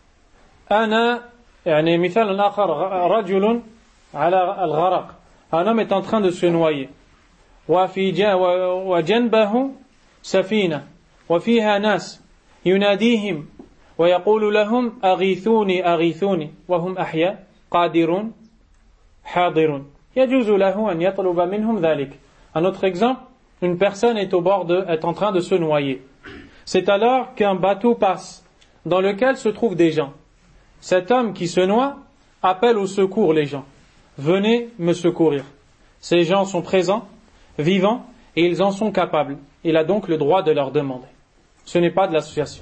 أنا يعني مثال آخر رجل على الغرق. Un homme est en train de se noyer. وفي وجنبه سفينة وفيها ناس يناديهم ويقول لهم أغيثوني أغيثوني وهم أحياء قادرون حاضرون يجوز له أن يطلب منهم ذلك. Un autre exemple, une personne est au bord de, est en train de se noyer. C'est alors qu'un bateau passe dans lequel se trouvent des gens. Cet homme qui se noie appelle au secours les gens. Venez me secourir. Ces gens sont présents, vivants, et ils en sont capables. Il a donc le droit de leur demander. Ce n'est pas de l'association.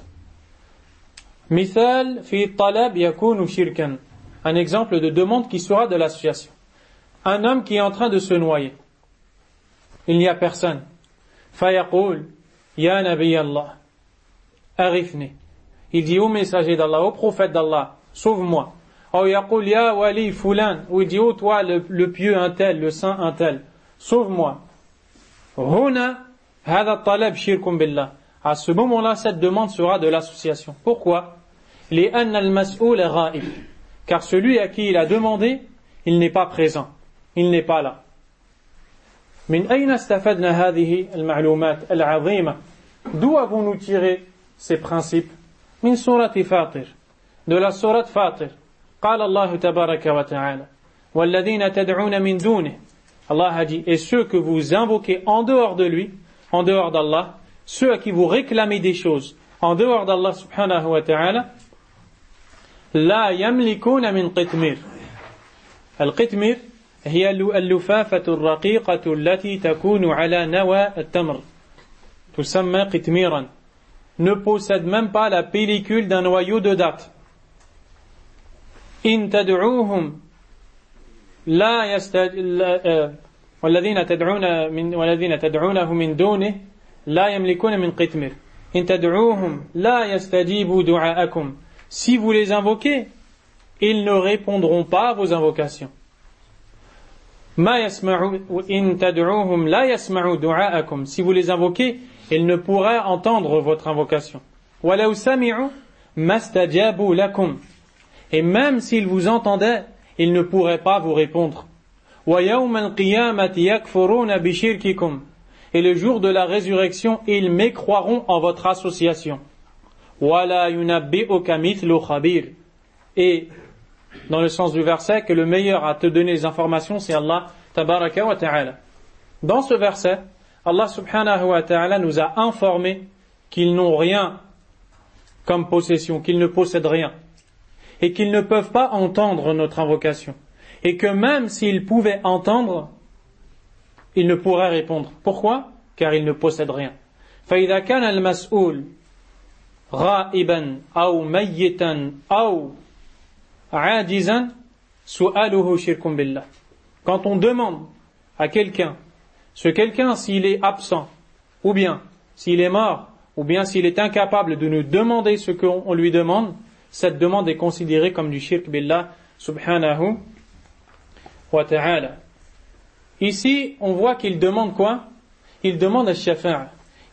Mithal fi talab yakunu shirkan. Un exemple de demande qui sera de l'association. Un homme qui est en train de se noyer. Il n'y a personne. Fayaqul, ya nabi Allah, arifni. Il dit au messager d'Allah, au prophète d'Allah, sauve-moi. Ou yaqul ya wali fulan. Ou il dit, oh toi le, le pieux un tel, le saint un tel, sauve-moi. Huna, hada talab shirkum billah. À ce moment-là, cette demande sera de l'association. Pourquoi? Li'anna al-mas'ul ghaib. Car celui à qui il a demandé, il n'est pas présent. Il n'est pas là. Min ayna istafadna hadhihi al-ma'lumat al-'azima. D'où avons-nous tiré ces principes? Min surati Fatir. De la sourate Fatir. قال الله تبارك وتعالى والذين تدعون من دونه. Allah a dit, et ceux que vous invoquez en dehors de lui, en dehors d'Allah, ceux à qui vous réclamez des choses en dehors d'Allah subhanahu wa ta'ala, la yamlikuna min qitmir. Al-qitmir هي اللفافة الرقيقة التي تكون على نوى التمر تسمى قتميرا. Ne possède même pas la pellicule d'un noyau de date. إن تدعوهم لا يستج... والذين تدعون من والذين تدعونه من دونه لا يملكون من قتمر إن تدعوهم لا يستجيبوا دعاءكم. Si vous les invoquez, ils ne répondront pas à vos invocations. ما يسمعوا إن تدعوهم لا يسمعوا دعاءكم. Si vous les invoquez, ils ne pourraient entendre votre invocation. ولو سمعوا ما استجابوا لكم. Et même s'ils vous entendaient, ils ne pourraient pas vous répondre. وَيَوْمَ الْقِيَامَةِ يَكْفُرُونَ بِشِرْكِكُمْ. Et le jour de la résurrection, ils mécroiront en votre association. وَلَا يُنَبِّئُكَ مِثْلُ خَبِيرٍ. Et, dans le sens du verset, que le meilleur à te donner les informations, c'est Allah tabaraka wa ta'ala. Dans ce verset, Allah subhanahu wa ta'ala nous a informé qu'ils n'ont rien comme possession, qu'ils ne possèdent rien. Et qu'ils ne peuvent pas entendre notre invocation. Et que même s'ils pouvaient entendre, ils ne pourraient répondre. Pourquoi? Car ils ne possèdent rien. فَإِذَا كَانَ الْمَسْئُولُ غَائِبًا أَوْ مَيِّتًا أَوْ عَاجِزًا سُؤَالُهُ شِرْكٌ بِاللَّهِ. Quand on demande à quelqu'un, ce quelqu'un s'il est absent, ou bien s'il est mort, ou bien s'il est incapable de nous demander ce qu'on lui demande, cette demande est considérée comme du shirk billah subhanahu wa ta'ala. Ici, on voit qu'il demande quoi? Il demande al-shafa'a.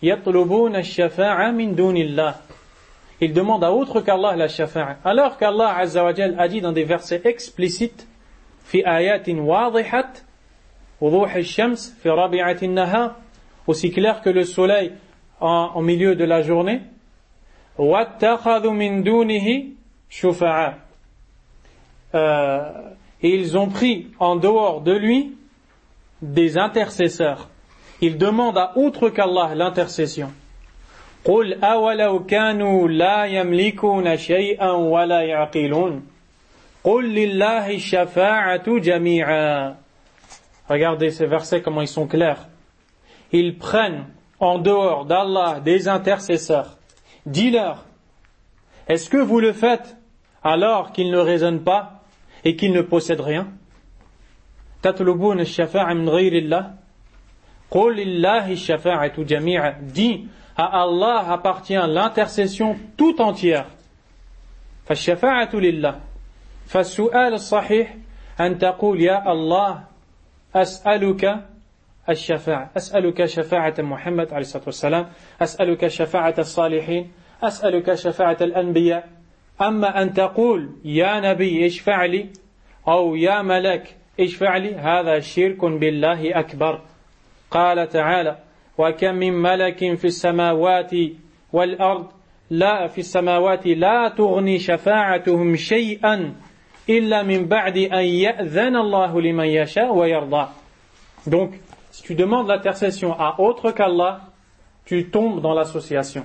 يطلبون الشفاعة من دون الله. Ils demandent à autre qu'Allah la shafa'a. Alors qu'Allah Azza wa Jal a dit dans des versets explicites في آيات واضحة وضوح الشمس في رابعة النهار, aussi clair que le soleil en, en milieu de la journée. واتخذوا من دونه شفعاء. Euh, et ils ont pris en dehors de lui des intercesseurs. Ils demandent à autre qu'Allah l'intercession. قل أولو كانوا لا يملكون شيئا ولا يعقلون قل لله الشفاعة جميعا. Regardez ces versets comment ils sont clairs. Ils prennent en dehors d'Allah des intercesseurs. Dis-leur, est-ce que vous le faites alors qu'ils ne raisonnent pas et qu'ils ne possèdent rien? تطلبون الشفاعة من غير الله قل لله الشفاعة جميعا. Dis, à Allah appartient l'intercession tout entière. فالشفاعة لله. فالسؤال الصحيح أن تقول يا الله أسألك الشفاعة أسألك شفاعة محمد عليه الصلاة والسلام أسألك شفاعة الصالحين أسألك شفاعة الأنبياء. أما أن تقول يا نبي اشفع لي أو يا ملك اشفع لي هذا شرك بالله أكبر. قال تعالى وكم من ملك في السماوات والأرض لا في السماوات لا تغني شفاعتهم شيئا إلا من بعد أن يأذن الله لمن يشاء ويرضى. Donc, si tu demandes l'intercession à autre qu'Allah, tu tombes dans l'association.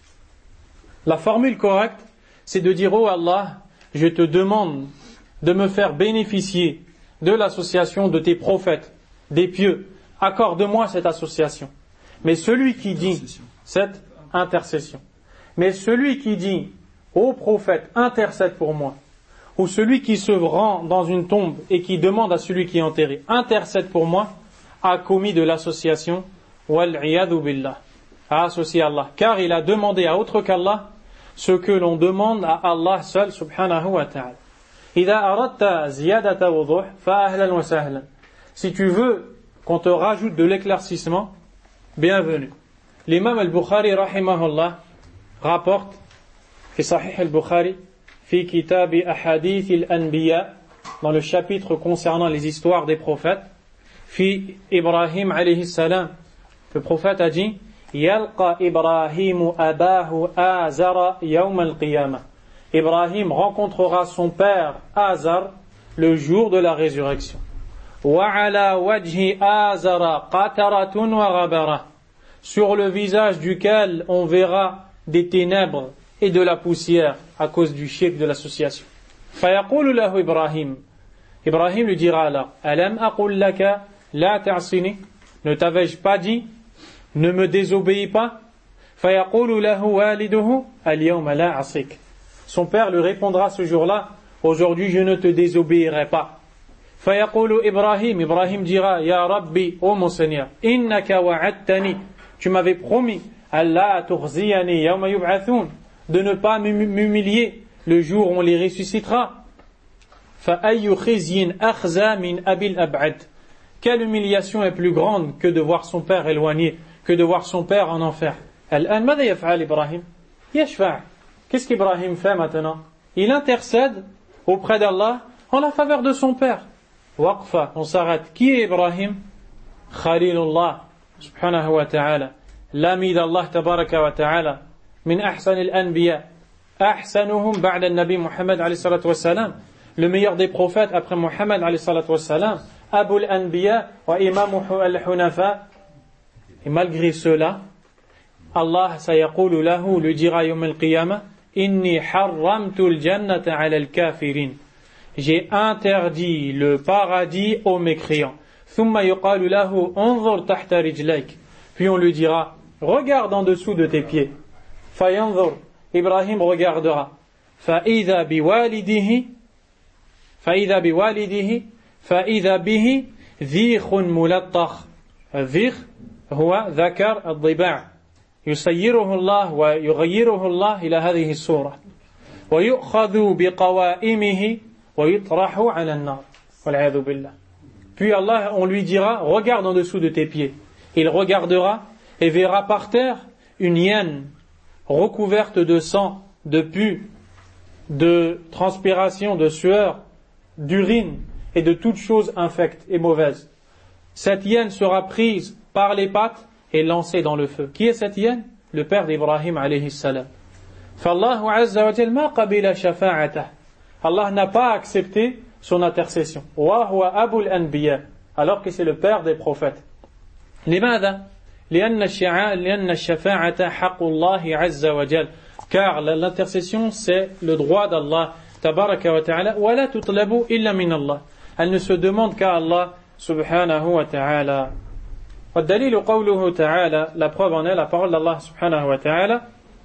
La formule correcte, c'est de dire, oh Allah, je te demande de me faire bénéficier de l'association de tes prophètes, des pieux. Accorde-moi cette association. Mais celui qui dit cette intercession, mais celui qui dit, ô prophète, intercède pour moi, ou celui qui se rend dans une tombe et qui demande à celui qui est enterré, intercède pour moi, a commis de l'association, wal-'iyadhu billah, a associé Allah, car il a demandé à autre qu'Allah ce que l'on demande à Allah seul, subhanahu wa ta'ala. إذا أردت زيادة وضوح فأهلا وسهلا. Si tu veux qu'on te rajoute de l'éclaircissement, bienvenue. L'imam al-Bukhari rahimahullah rapporte في صحيح البخاري في كتاب أحاديث الأنبياء, dans le chapitre concernant les histoires des prophètes, في إبراهيم عليه السلام, le prophète a dit يلقى إبراهيم أباه آزر يوم القيامة. Ibrahim rencontrera son père Azar le jour de la résurrection. وعلى وجه آزر قترة وغبرة. Sur le visage duquel on verra des ténèbres et de la poussière à cause du shirk de l'association. فيقول له إبراهيم. Ibrahim lui dira alors, ألم أقل لك لا تعصني? Ne t'avais-je pas dit, ne me désobéis pas? فيقول له والده اليوم لا أعصيك. Son père lui répondra ce jour-là, aujourd'hui je ne te désobéirai pas. فيقول إبراهيم. Ibrahim dira, يا ربي, ô mon Seigneur, إنك وعدتني, tu m'avais promis, ألا تخزيني يوم يبعثون, de ne pas m'humilier le jour où on les ressuscitera. فأي خزي أخزى من أبي الأبعد. Quelle humiliation est plus grande que de voir son père éloigné, que de voir son père en enfer. الآن ماذا يفعل إبراهيم؟ يشفع. Qu'est-ce qu'Ibrahim fait maintenant? Il intercède auprès d'Allah en la faveur de son père. Waqfa, on s'arrête. Qui est Ibrahim? Khalilullah, subhanahu wa ta'ala. L'ami d'Allah, tabaraka wa ta'ala. Min ahsan al-anbiya. Ahsanuhum ba'da al-nabi Muhammad alayhi salatu wa salam. Le meilleur des prophètes après Muhammad alayhi salatu wa salam. Abu al-anbiya wa imam al-hunafa. Et malgré cela, Allah sayaqulu lahu, lui dira yawm al-qiyamah, Inni harramtul jannata ala al-kafirin. J'ai interdit le paradis aux mécréants. Thumma yuqalu lahu anzur tahta rijlayk. Puis on lui dira, regarde en dessous de tes pieds. Fayanzur. Ibrahim regardera. Fa'idha biwalidihi. Fa'idha biwalidihi. Fa'idha bihi dhikhun mulattakh. Dhikh huwa dhakar al-dhiba'. يسيره الله ويغيره الله إلى هذه الصورة ويؤخذ بقوائمه ويطرح على النار والعياذ بالله. Puis Allah, on lui dira, regarde en dessous de tes pieds. Il regardera et verra par terre une hyène recouverte de sang, de pus, de transpiration, de sueur, d'urine et de toutes choses infectes et mauvaises. Cette hyène sera prise par les pattes et lancée dans le feu. Qui est cette hyène? Le père d'Ibrahim alayhi salam. فالله عز وجل ما قبل شفاعته. Allah n'a pas accepté son intercession. وهو أبو الأنبياء. Alors que c'est le père des prophètes. لماذا؟ لأن الشفاعة حق الله عز وجل. Car l'intercession c'est le droit d'Allah tabaraka wa ta'ala. ولا تطلب إلا من الله. Elle ne se demande qu'à Allah subhanahu wa ta'ala. والدليل قوله تعالى. La preuve en est la parole d'Allah subhanahu wa ta'ala.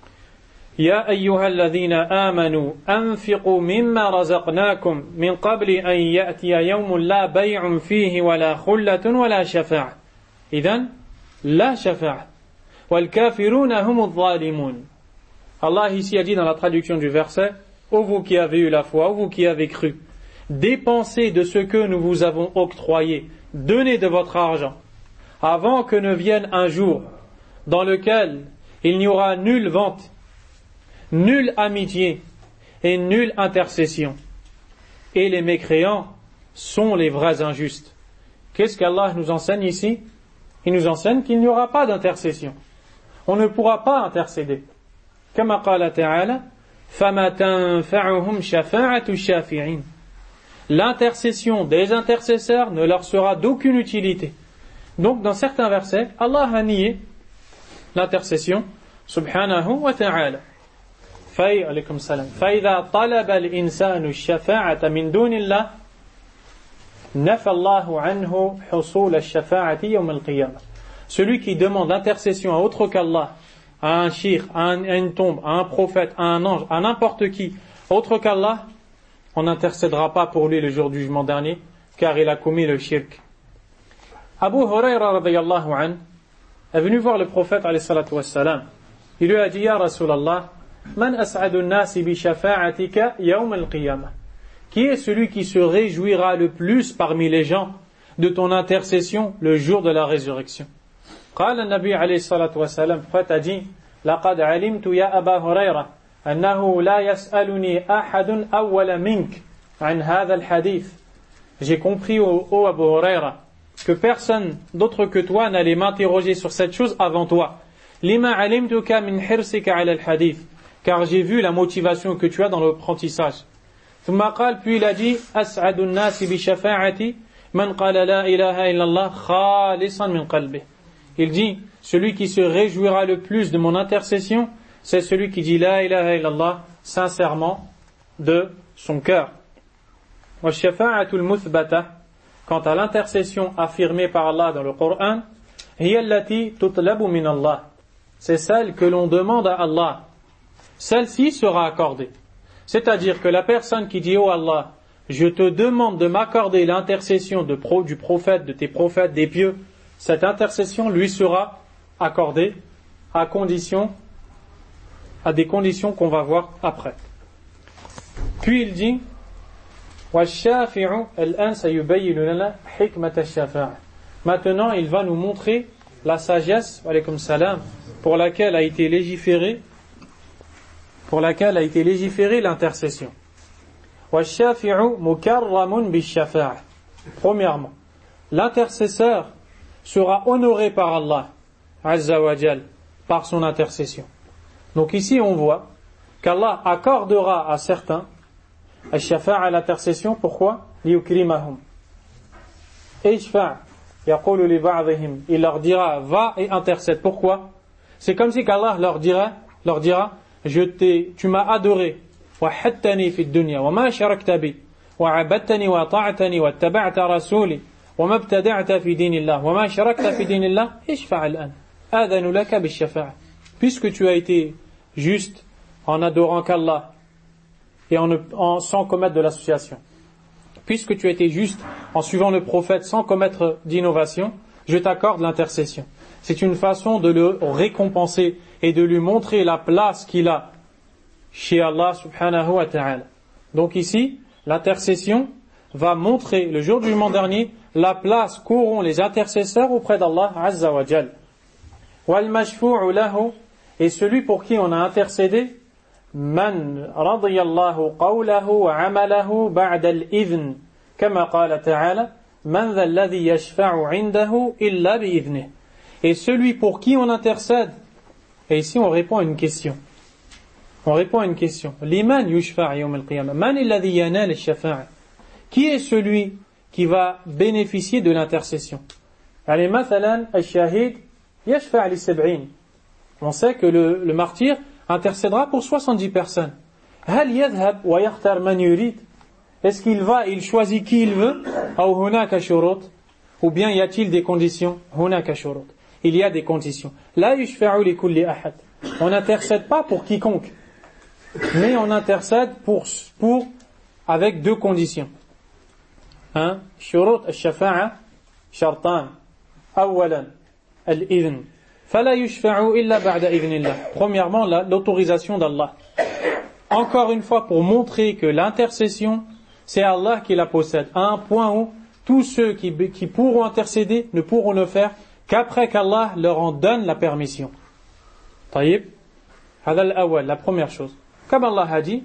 يا أيها الذين آمنوا أنفقوا مما رزقناكم من قبل أن يأتي يوم لا بيع فيه ولا خلة ولا شفاعة. إذن لا شفاعة والكافرون هم الظالمون. Allah ici a dit dans la traduction du verset: ô vous qui avez eu la foi, ô vous qui avez cru, dépensez de ce que nous vous avons octroyé, donnez de votre argent, avant que ne vienne un jour dans lequel il n'y aura nulle vente, nulle amitié et nulle intercession. Et les mécréants sont les vrais injustes. Qu'est-ce qu'Allah nous enseigne ici? Il nous enseigne qu'il n'y aura pas d'intercession. On ne pourra pas intercéder. Comme قال تعالى فما تنفعهم شفاعة الشافعين. L'intercession des intercesseurs ne leur sera d'aucune utilité. Donc dans certains versets, Allah a nié l'intercession subhanahu wa ta'ala. عليكم السلام فإذا طلب الإنسان الشفاعة من دون الله نفى الله عنه حصول الشفاعة يوم القيامة. Celui qui demande l'intercession à autre qu'Allah, à un shir, à, un, à une tombe, à un prophète, à un ange, à n'importe qui, autre qu'Allah, on n'intercédera pas pour lui le jour du jugement dernier, car il a commis le shirk. Abu Huraira radiyallahu anhu est venu voir le prophète alayhi salatu wassalam. Il lui a dit: Ya Rasulallah, Man as'adu nasi bi shafa'atika yawm al-qiyamah. Qui est celui qui se réjouira le plus parmi les gens de ton intercession le jour de la résurrection? قال النبي عليه الصلاة والسلام, le prophète a dit: لقد علمت يا أبا هريرة أنه لا يسألني أحد أول منك عن هذا الحديث. J'ai compris ô, ô Abu Huraira que personne d'autre que toi n'allait m'interroger sur cette chose avant toi. لما علمتك من حرصك على الحديث. Car j'ai vu la motivation que tu as dans l'apprentissage. ثم قال, puis il a dit: أسعد الناس بشفاعتي من قال لا إله إلا الله خالصا من قلبه. Il dit: celui qui se réjouira le plus de mon intercession, c'est celui qui dit la ilaha illallah sincèrement de son cœur. والشفاعة المثبتة, quant à l'intercession affirmée par Allah dans le Coran, هي التي تطلب من الله. C'est celle que l'on demande à Allah. Celle-ci sera accordée. C'est-à-dire que la personne qui dit: oh Allah, je te demande de m'accorder l'intercession de pro, du prophète, de tes prophètes, des pieux, cette intercession lui sera accordée à condition, à des conditions qu'on va voir après. Puis il dit: maintenant il va nous montrer la sagesse, alaykum salam, pour laquelle a été légiférée pour laquelle a été légiférée l'intercession. Premièrement, l'intercesseur sera honoré par Allah Azza wa Jal par son intercession. Donc ici on voit qu'Allah accordera à certains al-shafa'a, l'intercession. Pourquoi? liyukrimahum. Ishfa' yaqulu li ba'dihim, il leur dira: va et intercède. Pourquoi? C'est comme si qu'Allah leur dira, leur dira: je t'ai, tu m'as adoré, وحدتني في الدنيا وما شركت بي وعبدتني وطاعتني واتبعت رسولي وما ابتدعت في دين الله وما شركت في دين الله اشفع الآن آذن لك بالشفاعة. Puisque tu as été juste en adorant qu'Allah et en, en, sans commettre de l'association, puisque tu as été juste en suivant le prophète sans commettre d'innovation, je t'accorde l'intercession. C'est une façon de le récompenser et de lui montrer la place qu'il a chez Allah subhanahu wa ta'ala. Donc ici, l'intercession va montrer le jour du jugement dernier la place qu'auront les intercesseurs auprès d'Allah azza wa jal. والمشفوع له, et celui pour qui on a intercédé, من رضي الله قوله وعمله بعد الإذن كما قال تعالى من ذا الذي يشفع عنده إلا بإذنه, et celui pour qui on intercède. Et ici on répond à une question. On répond à une question. Liman yushfa' yawm al-qiyamah. Man alladhi yanal ash-shafa'a. Qui est celui qui va bénéficier de l'intercession? Yani mathalan ash-shahid yashfa' li sab'in. On sait que le, le martyr intercédera pour soixante-dix personnes. Hal yadhhab wa yakhtar man yurid. Est-ce qu'il va, il choisit qui il veut? Aw hunaka shurut. Ou bien y a-t-il des conditions? Hunaka shurut. Il y a des conditions. La yushfa'u li kulli ahad. On n'intercède pas pour quiconque, mais on intercède pour, pour avec deux conditions. Hein? Shurut al-shafa'a shartan. Awalan al-idhn. Fala yushfa'u illa ba'da idhnillah. Premièrement, la, l'autorisation d'Allah. Encore une fois, pour montrer que l'intercession, c'est Allah qui la possède. À un point où tous ceux qui, qui pourront intercéder ne pourront le faire qu'après qu'Allah leur en donne la permission. Taïb, la première chose. Comme Allah a dit,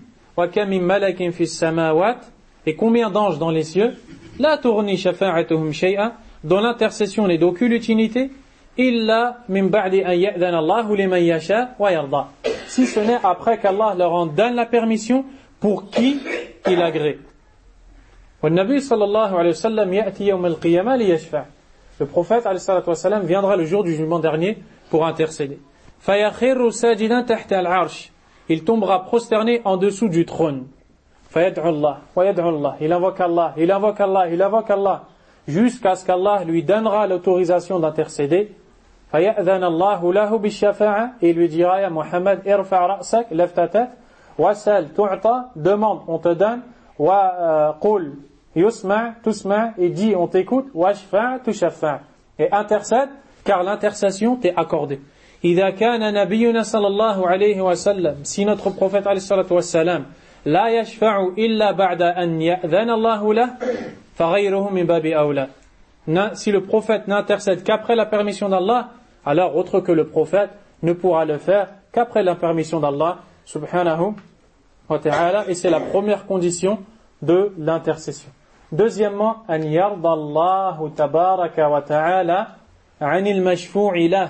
et combien d'anges dans les cieux, la tourni shafa'atuhum shay'a, dont l'intercession n'est d'aucune utilité, illa min ba'di an ya'dhana Allahu liman yasha wa yarda. Si ce n'est après qu'Allah leur en donne la permission pour qui il agrée. Wa nabi sallallahu alayhi wa sallam ya'ti yawm al-qiyamah li yashfa'. Le prophète alayhi salatu wa sallam viendra le jour du jugement dernier pour intercéder. Fayakhiru sajidan tahta al-'arsh. Il tombera prosterné en dessous du trône. Fayad'u Allah, wa yad'u Allah. Il invoque Allah, il invoque Allah, il invoque Allah, jusqu'à ce qu'Allah lui donnera l'autorisation d'intercéder. Faya'dhan Allahu lahu bish-shafa'a, et il lui dira, ya Muhammad, irfa' ra'sak, lève ta tête, wasal tu'ta, demande, on te donne, wa qul yusma' tusma', et dit, on t'écoute, washfa' tushaffa', et intercède, car l'intercession t'est accordée. إذا كان نبينا صلى الله عليه وسلم, si notre prophète عليه الصلاة والسلام لا يشفع إلا بعد أن يأذن الله له فغيره من باب أولى. Si le prophète n'intercède qu'après la permission d'Allah, alors autre que le prophète ne pourra le faire qu'après la permission d'Allah subhanahu wa ta'ala, et c'est la première condition de l'intercession. Deuxièmement, أن يرضى الله تبارك وتعالى عن المشفوع له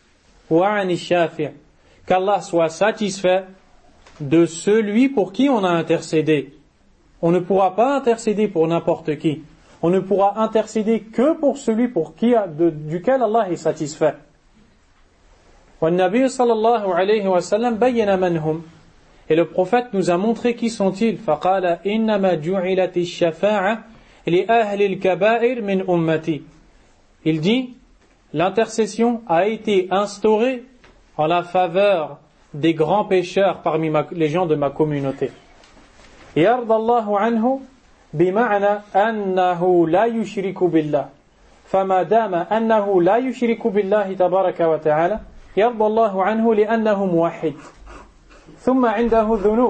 qu'Allah soit satisfait de celui pour qui on a intercédé. On ne pourra pas intercéder pour n'importe qui. On ne pourra intercéder que pour celui pour qui, de, duquel Allah est satisfait. والنبي صلى الله عليه وسلم بين من هم. Et le prophète nous a montré qui sont-ils. فقال إنما جعلت الشفاعة لأهل الكبائر من أمتي. Il dit, l'intercession a été instaurée en la faveur des grands pécheurs parmi ma, les gens de ma communauté. يرضى الله عنه بمعنى أنه لا يشرك بالله. فما دام أنه لا يشرك بالله تبارك وتعالى يرضى الله عنه لأنه موحد. ثم عنده ذنوب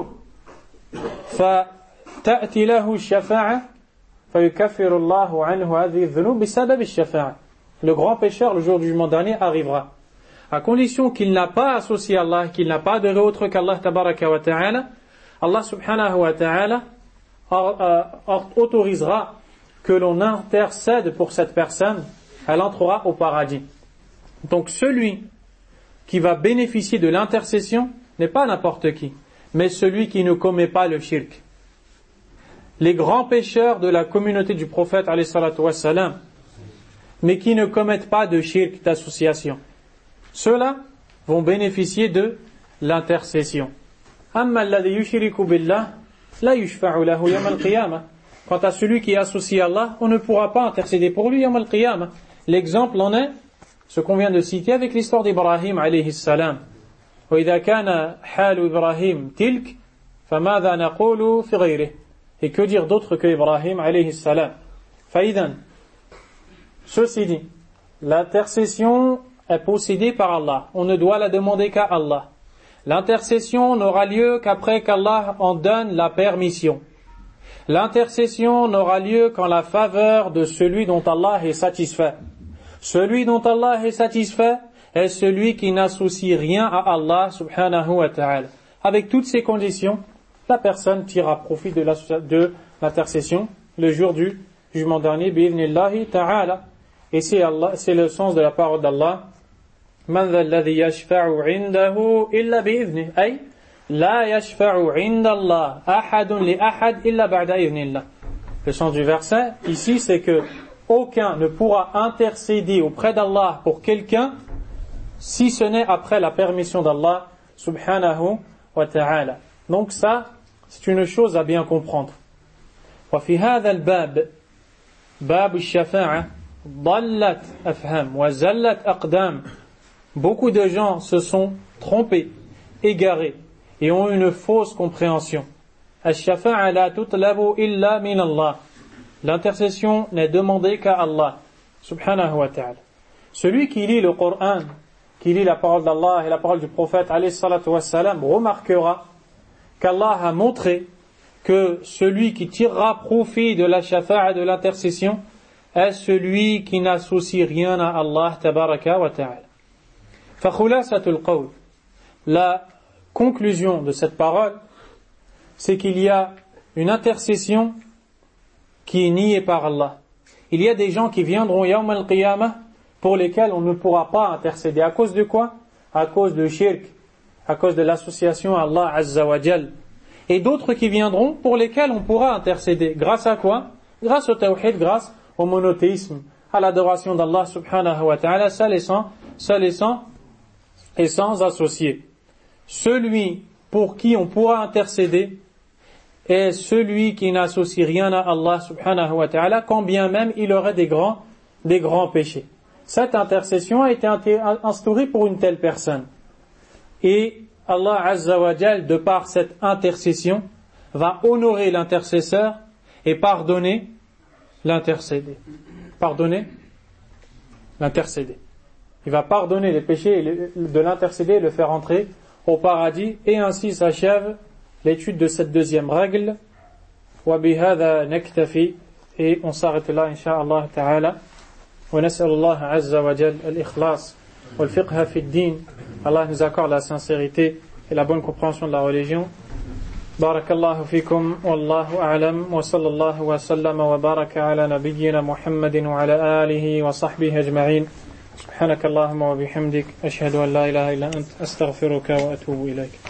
فتأتي له الشفاعة فيكفر الله عنه هذه الذنوب بسبب الشفاعة. Le grand pécheur, le jour du jugement dernier, arrivera. À condition qu'il n'a pas associé Allah, qu'il n'a pas de autre qu'Allah tabaraka wa ta'ala, Allah subhanahu wa ta'ala autorisera que l'on intercède pour cette personne, elle entrera au paradis. Donc celui qui va bénéficier de l'intercession n'est pas n'importe qui, mais celui qui ne commet pas le shirk. Les grands pécheurs de la communauté du prophète alayhi salatu wa salam, mais qui ne commettent pas de shirk, d'association, ceux-là vont bénéficier de l'intercession. Amma alladhi yushriku billah la yushfa'u lahu yawm al-qiyamah. Quant à celui qui associe Allah, on ne pourra pas intercéder pour lui yawm al-qiyamah. L'exemple en est ce qu'on vient de citer avec l'histoire d'Ibrahim alayhi salam. Wa idha kana halu Ibrahim tilk famadha naqulu fi ghayrihi. Et que dire d'autre que Ibrahim alayhi salam? Fa'idan, ceci dit, l'intercession est possédée par Allah. On ne doit la demander qu'à Allah. L'intercession n'aura lieu qu'après qu'Allah en donne la permission. L'intercession n'aura lieu qu'en la faveur de celui dont Allah est satisfait. Celui dont Allah est satisfait est celui qui n'associe rien à Allah subhanahu wa ta'ala. Avec toutes ces conditions, la personne tirera profit de, la, de l'intercession le jour du jugement dernier, bi'idhnillahi ta'ala. Et c'est, Allah, c'est le sens de la parole d'Allah. Man dha alladhi yashfa'u 'indahu illa bi'idhnihi. Ay, la yashfa'u 'inda Allah ahadun li ahad illa ba'da idhnillah. Le sens du verset ici, c'est que aucun ne pourra intercéder auprès d'Allah pour quelqu'un si ce n'est après la permission d'Allah subhanahu wa ta'ala. Donc ça, c'est une chose à bien comprendre. وفي هذا الباب باب الشفاعة ضلت أفهام وزلت أقدام. Beaucoup de gens se sont trompés, égarés et ont une fausse compréhension. الشفاعة لا تطلب إلا من الله. L'intercession n'est demandée qu'à Allah subhanahu wa ta'ala. Celui qui lit le Coran, qui lit la parole d'Allah et la parole du prophète alayhi salatu wassalam, remarquera qu'Allah a montré que celui qui tirera profit de la shafa'a, de l'intercession, est celui qui n'associe rien à Allah tabaraka wa ta'ala. Fakhulasatul qawl. La conclusion de cette parole, c'est qu'il y a une intercession qui est niée par Allah. Il y a des gens qui viendront yawm al-qiyamah pour lesquels on ne pourra pas intercéder. À cause de quoi? À cause de shirk, à cause de l'association à Allah azza wa jal. Et d'autres qui viendront pour lesquels on pourra intercéder. Grâce à quoi? Grâce au tawhid, grâce au monothéisme, à l'adoration d'Allah subhanahu wa ta'ala, seul et sans, seul et sans, et sans associé. Celui pour qui on pourra intercéder est celui qui n'associe rien à Allah subhanahu wa ta'ala, quand bien même il aurait des grands, des grands péchés. Cette intercession a été instaurée pour une telle personne. Et Allah azza wa jal, de par cette intercession, va honorer l'intercesseur et pardonner l'intercédé. Pardonner l'intercédé. Il va pardonner les péchés de l'intercédé et le faire entrer au paradis. Et ainsi s'achève l'étude de cette deuxième règle. Wa bihadha naktafi. Et on s'arrête là, insha'Allah ta'ala. Wa nas'alullah azza wa jal al-ikhlas wal fiqha fi ad-din. Allah nous accorde la sincérité et la bonne compréhension de la religion. Barakallahu fikum, wallahu a'lam, wa sallallahu wa sallama wa baraka ala nabiyyina Muhammadin wa ala alihi wa sahbihi ajma'in. Subhanakallahumma wa bihamdik, ashhadu an la ilaha illa ant, astaghfiruka wa atubu ilayk.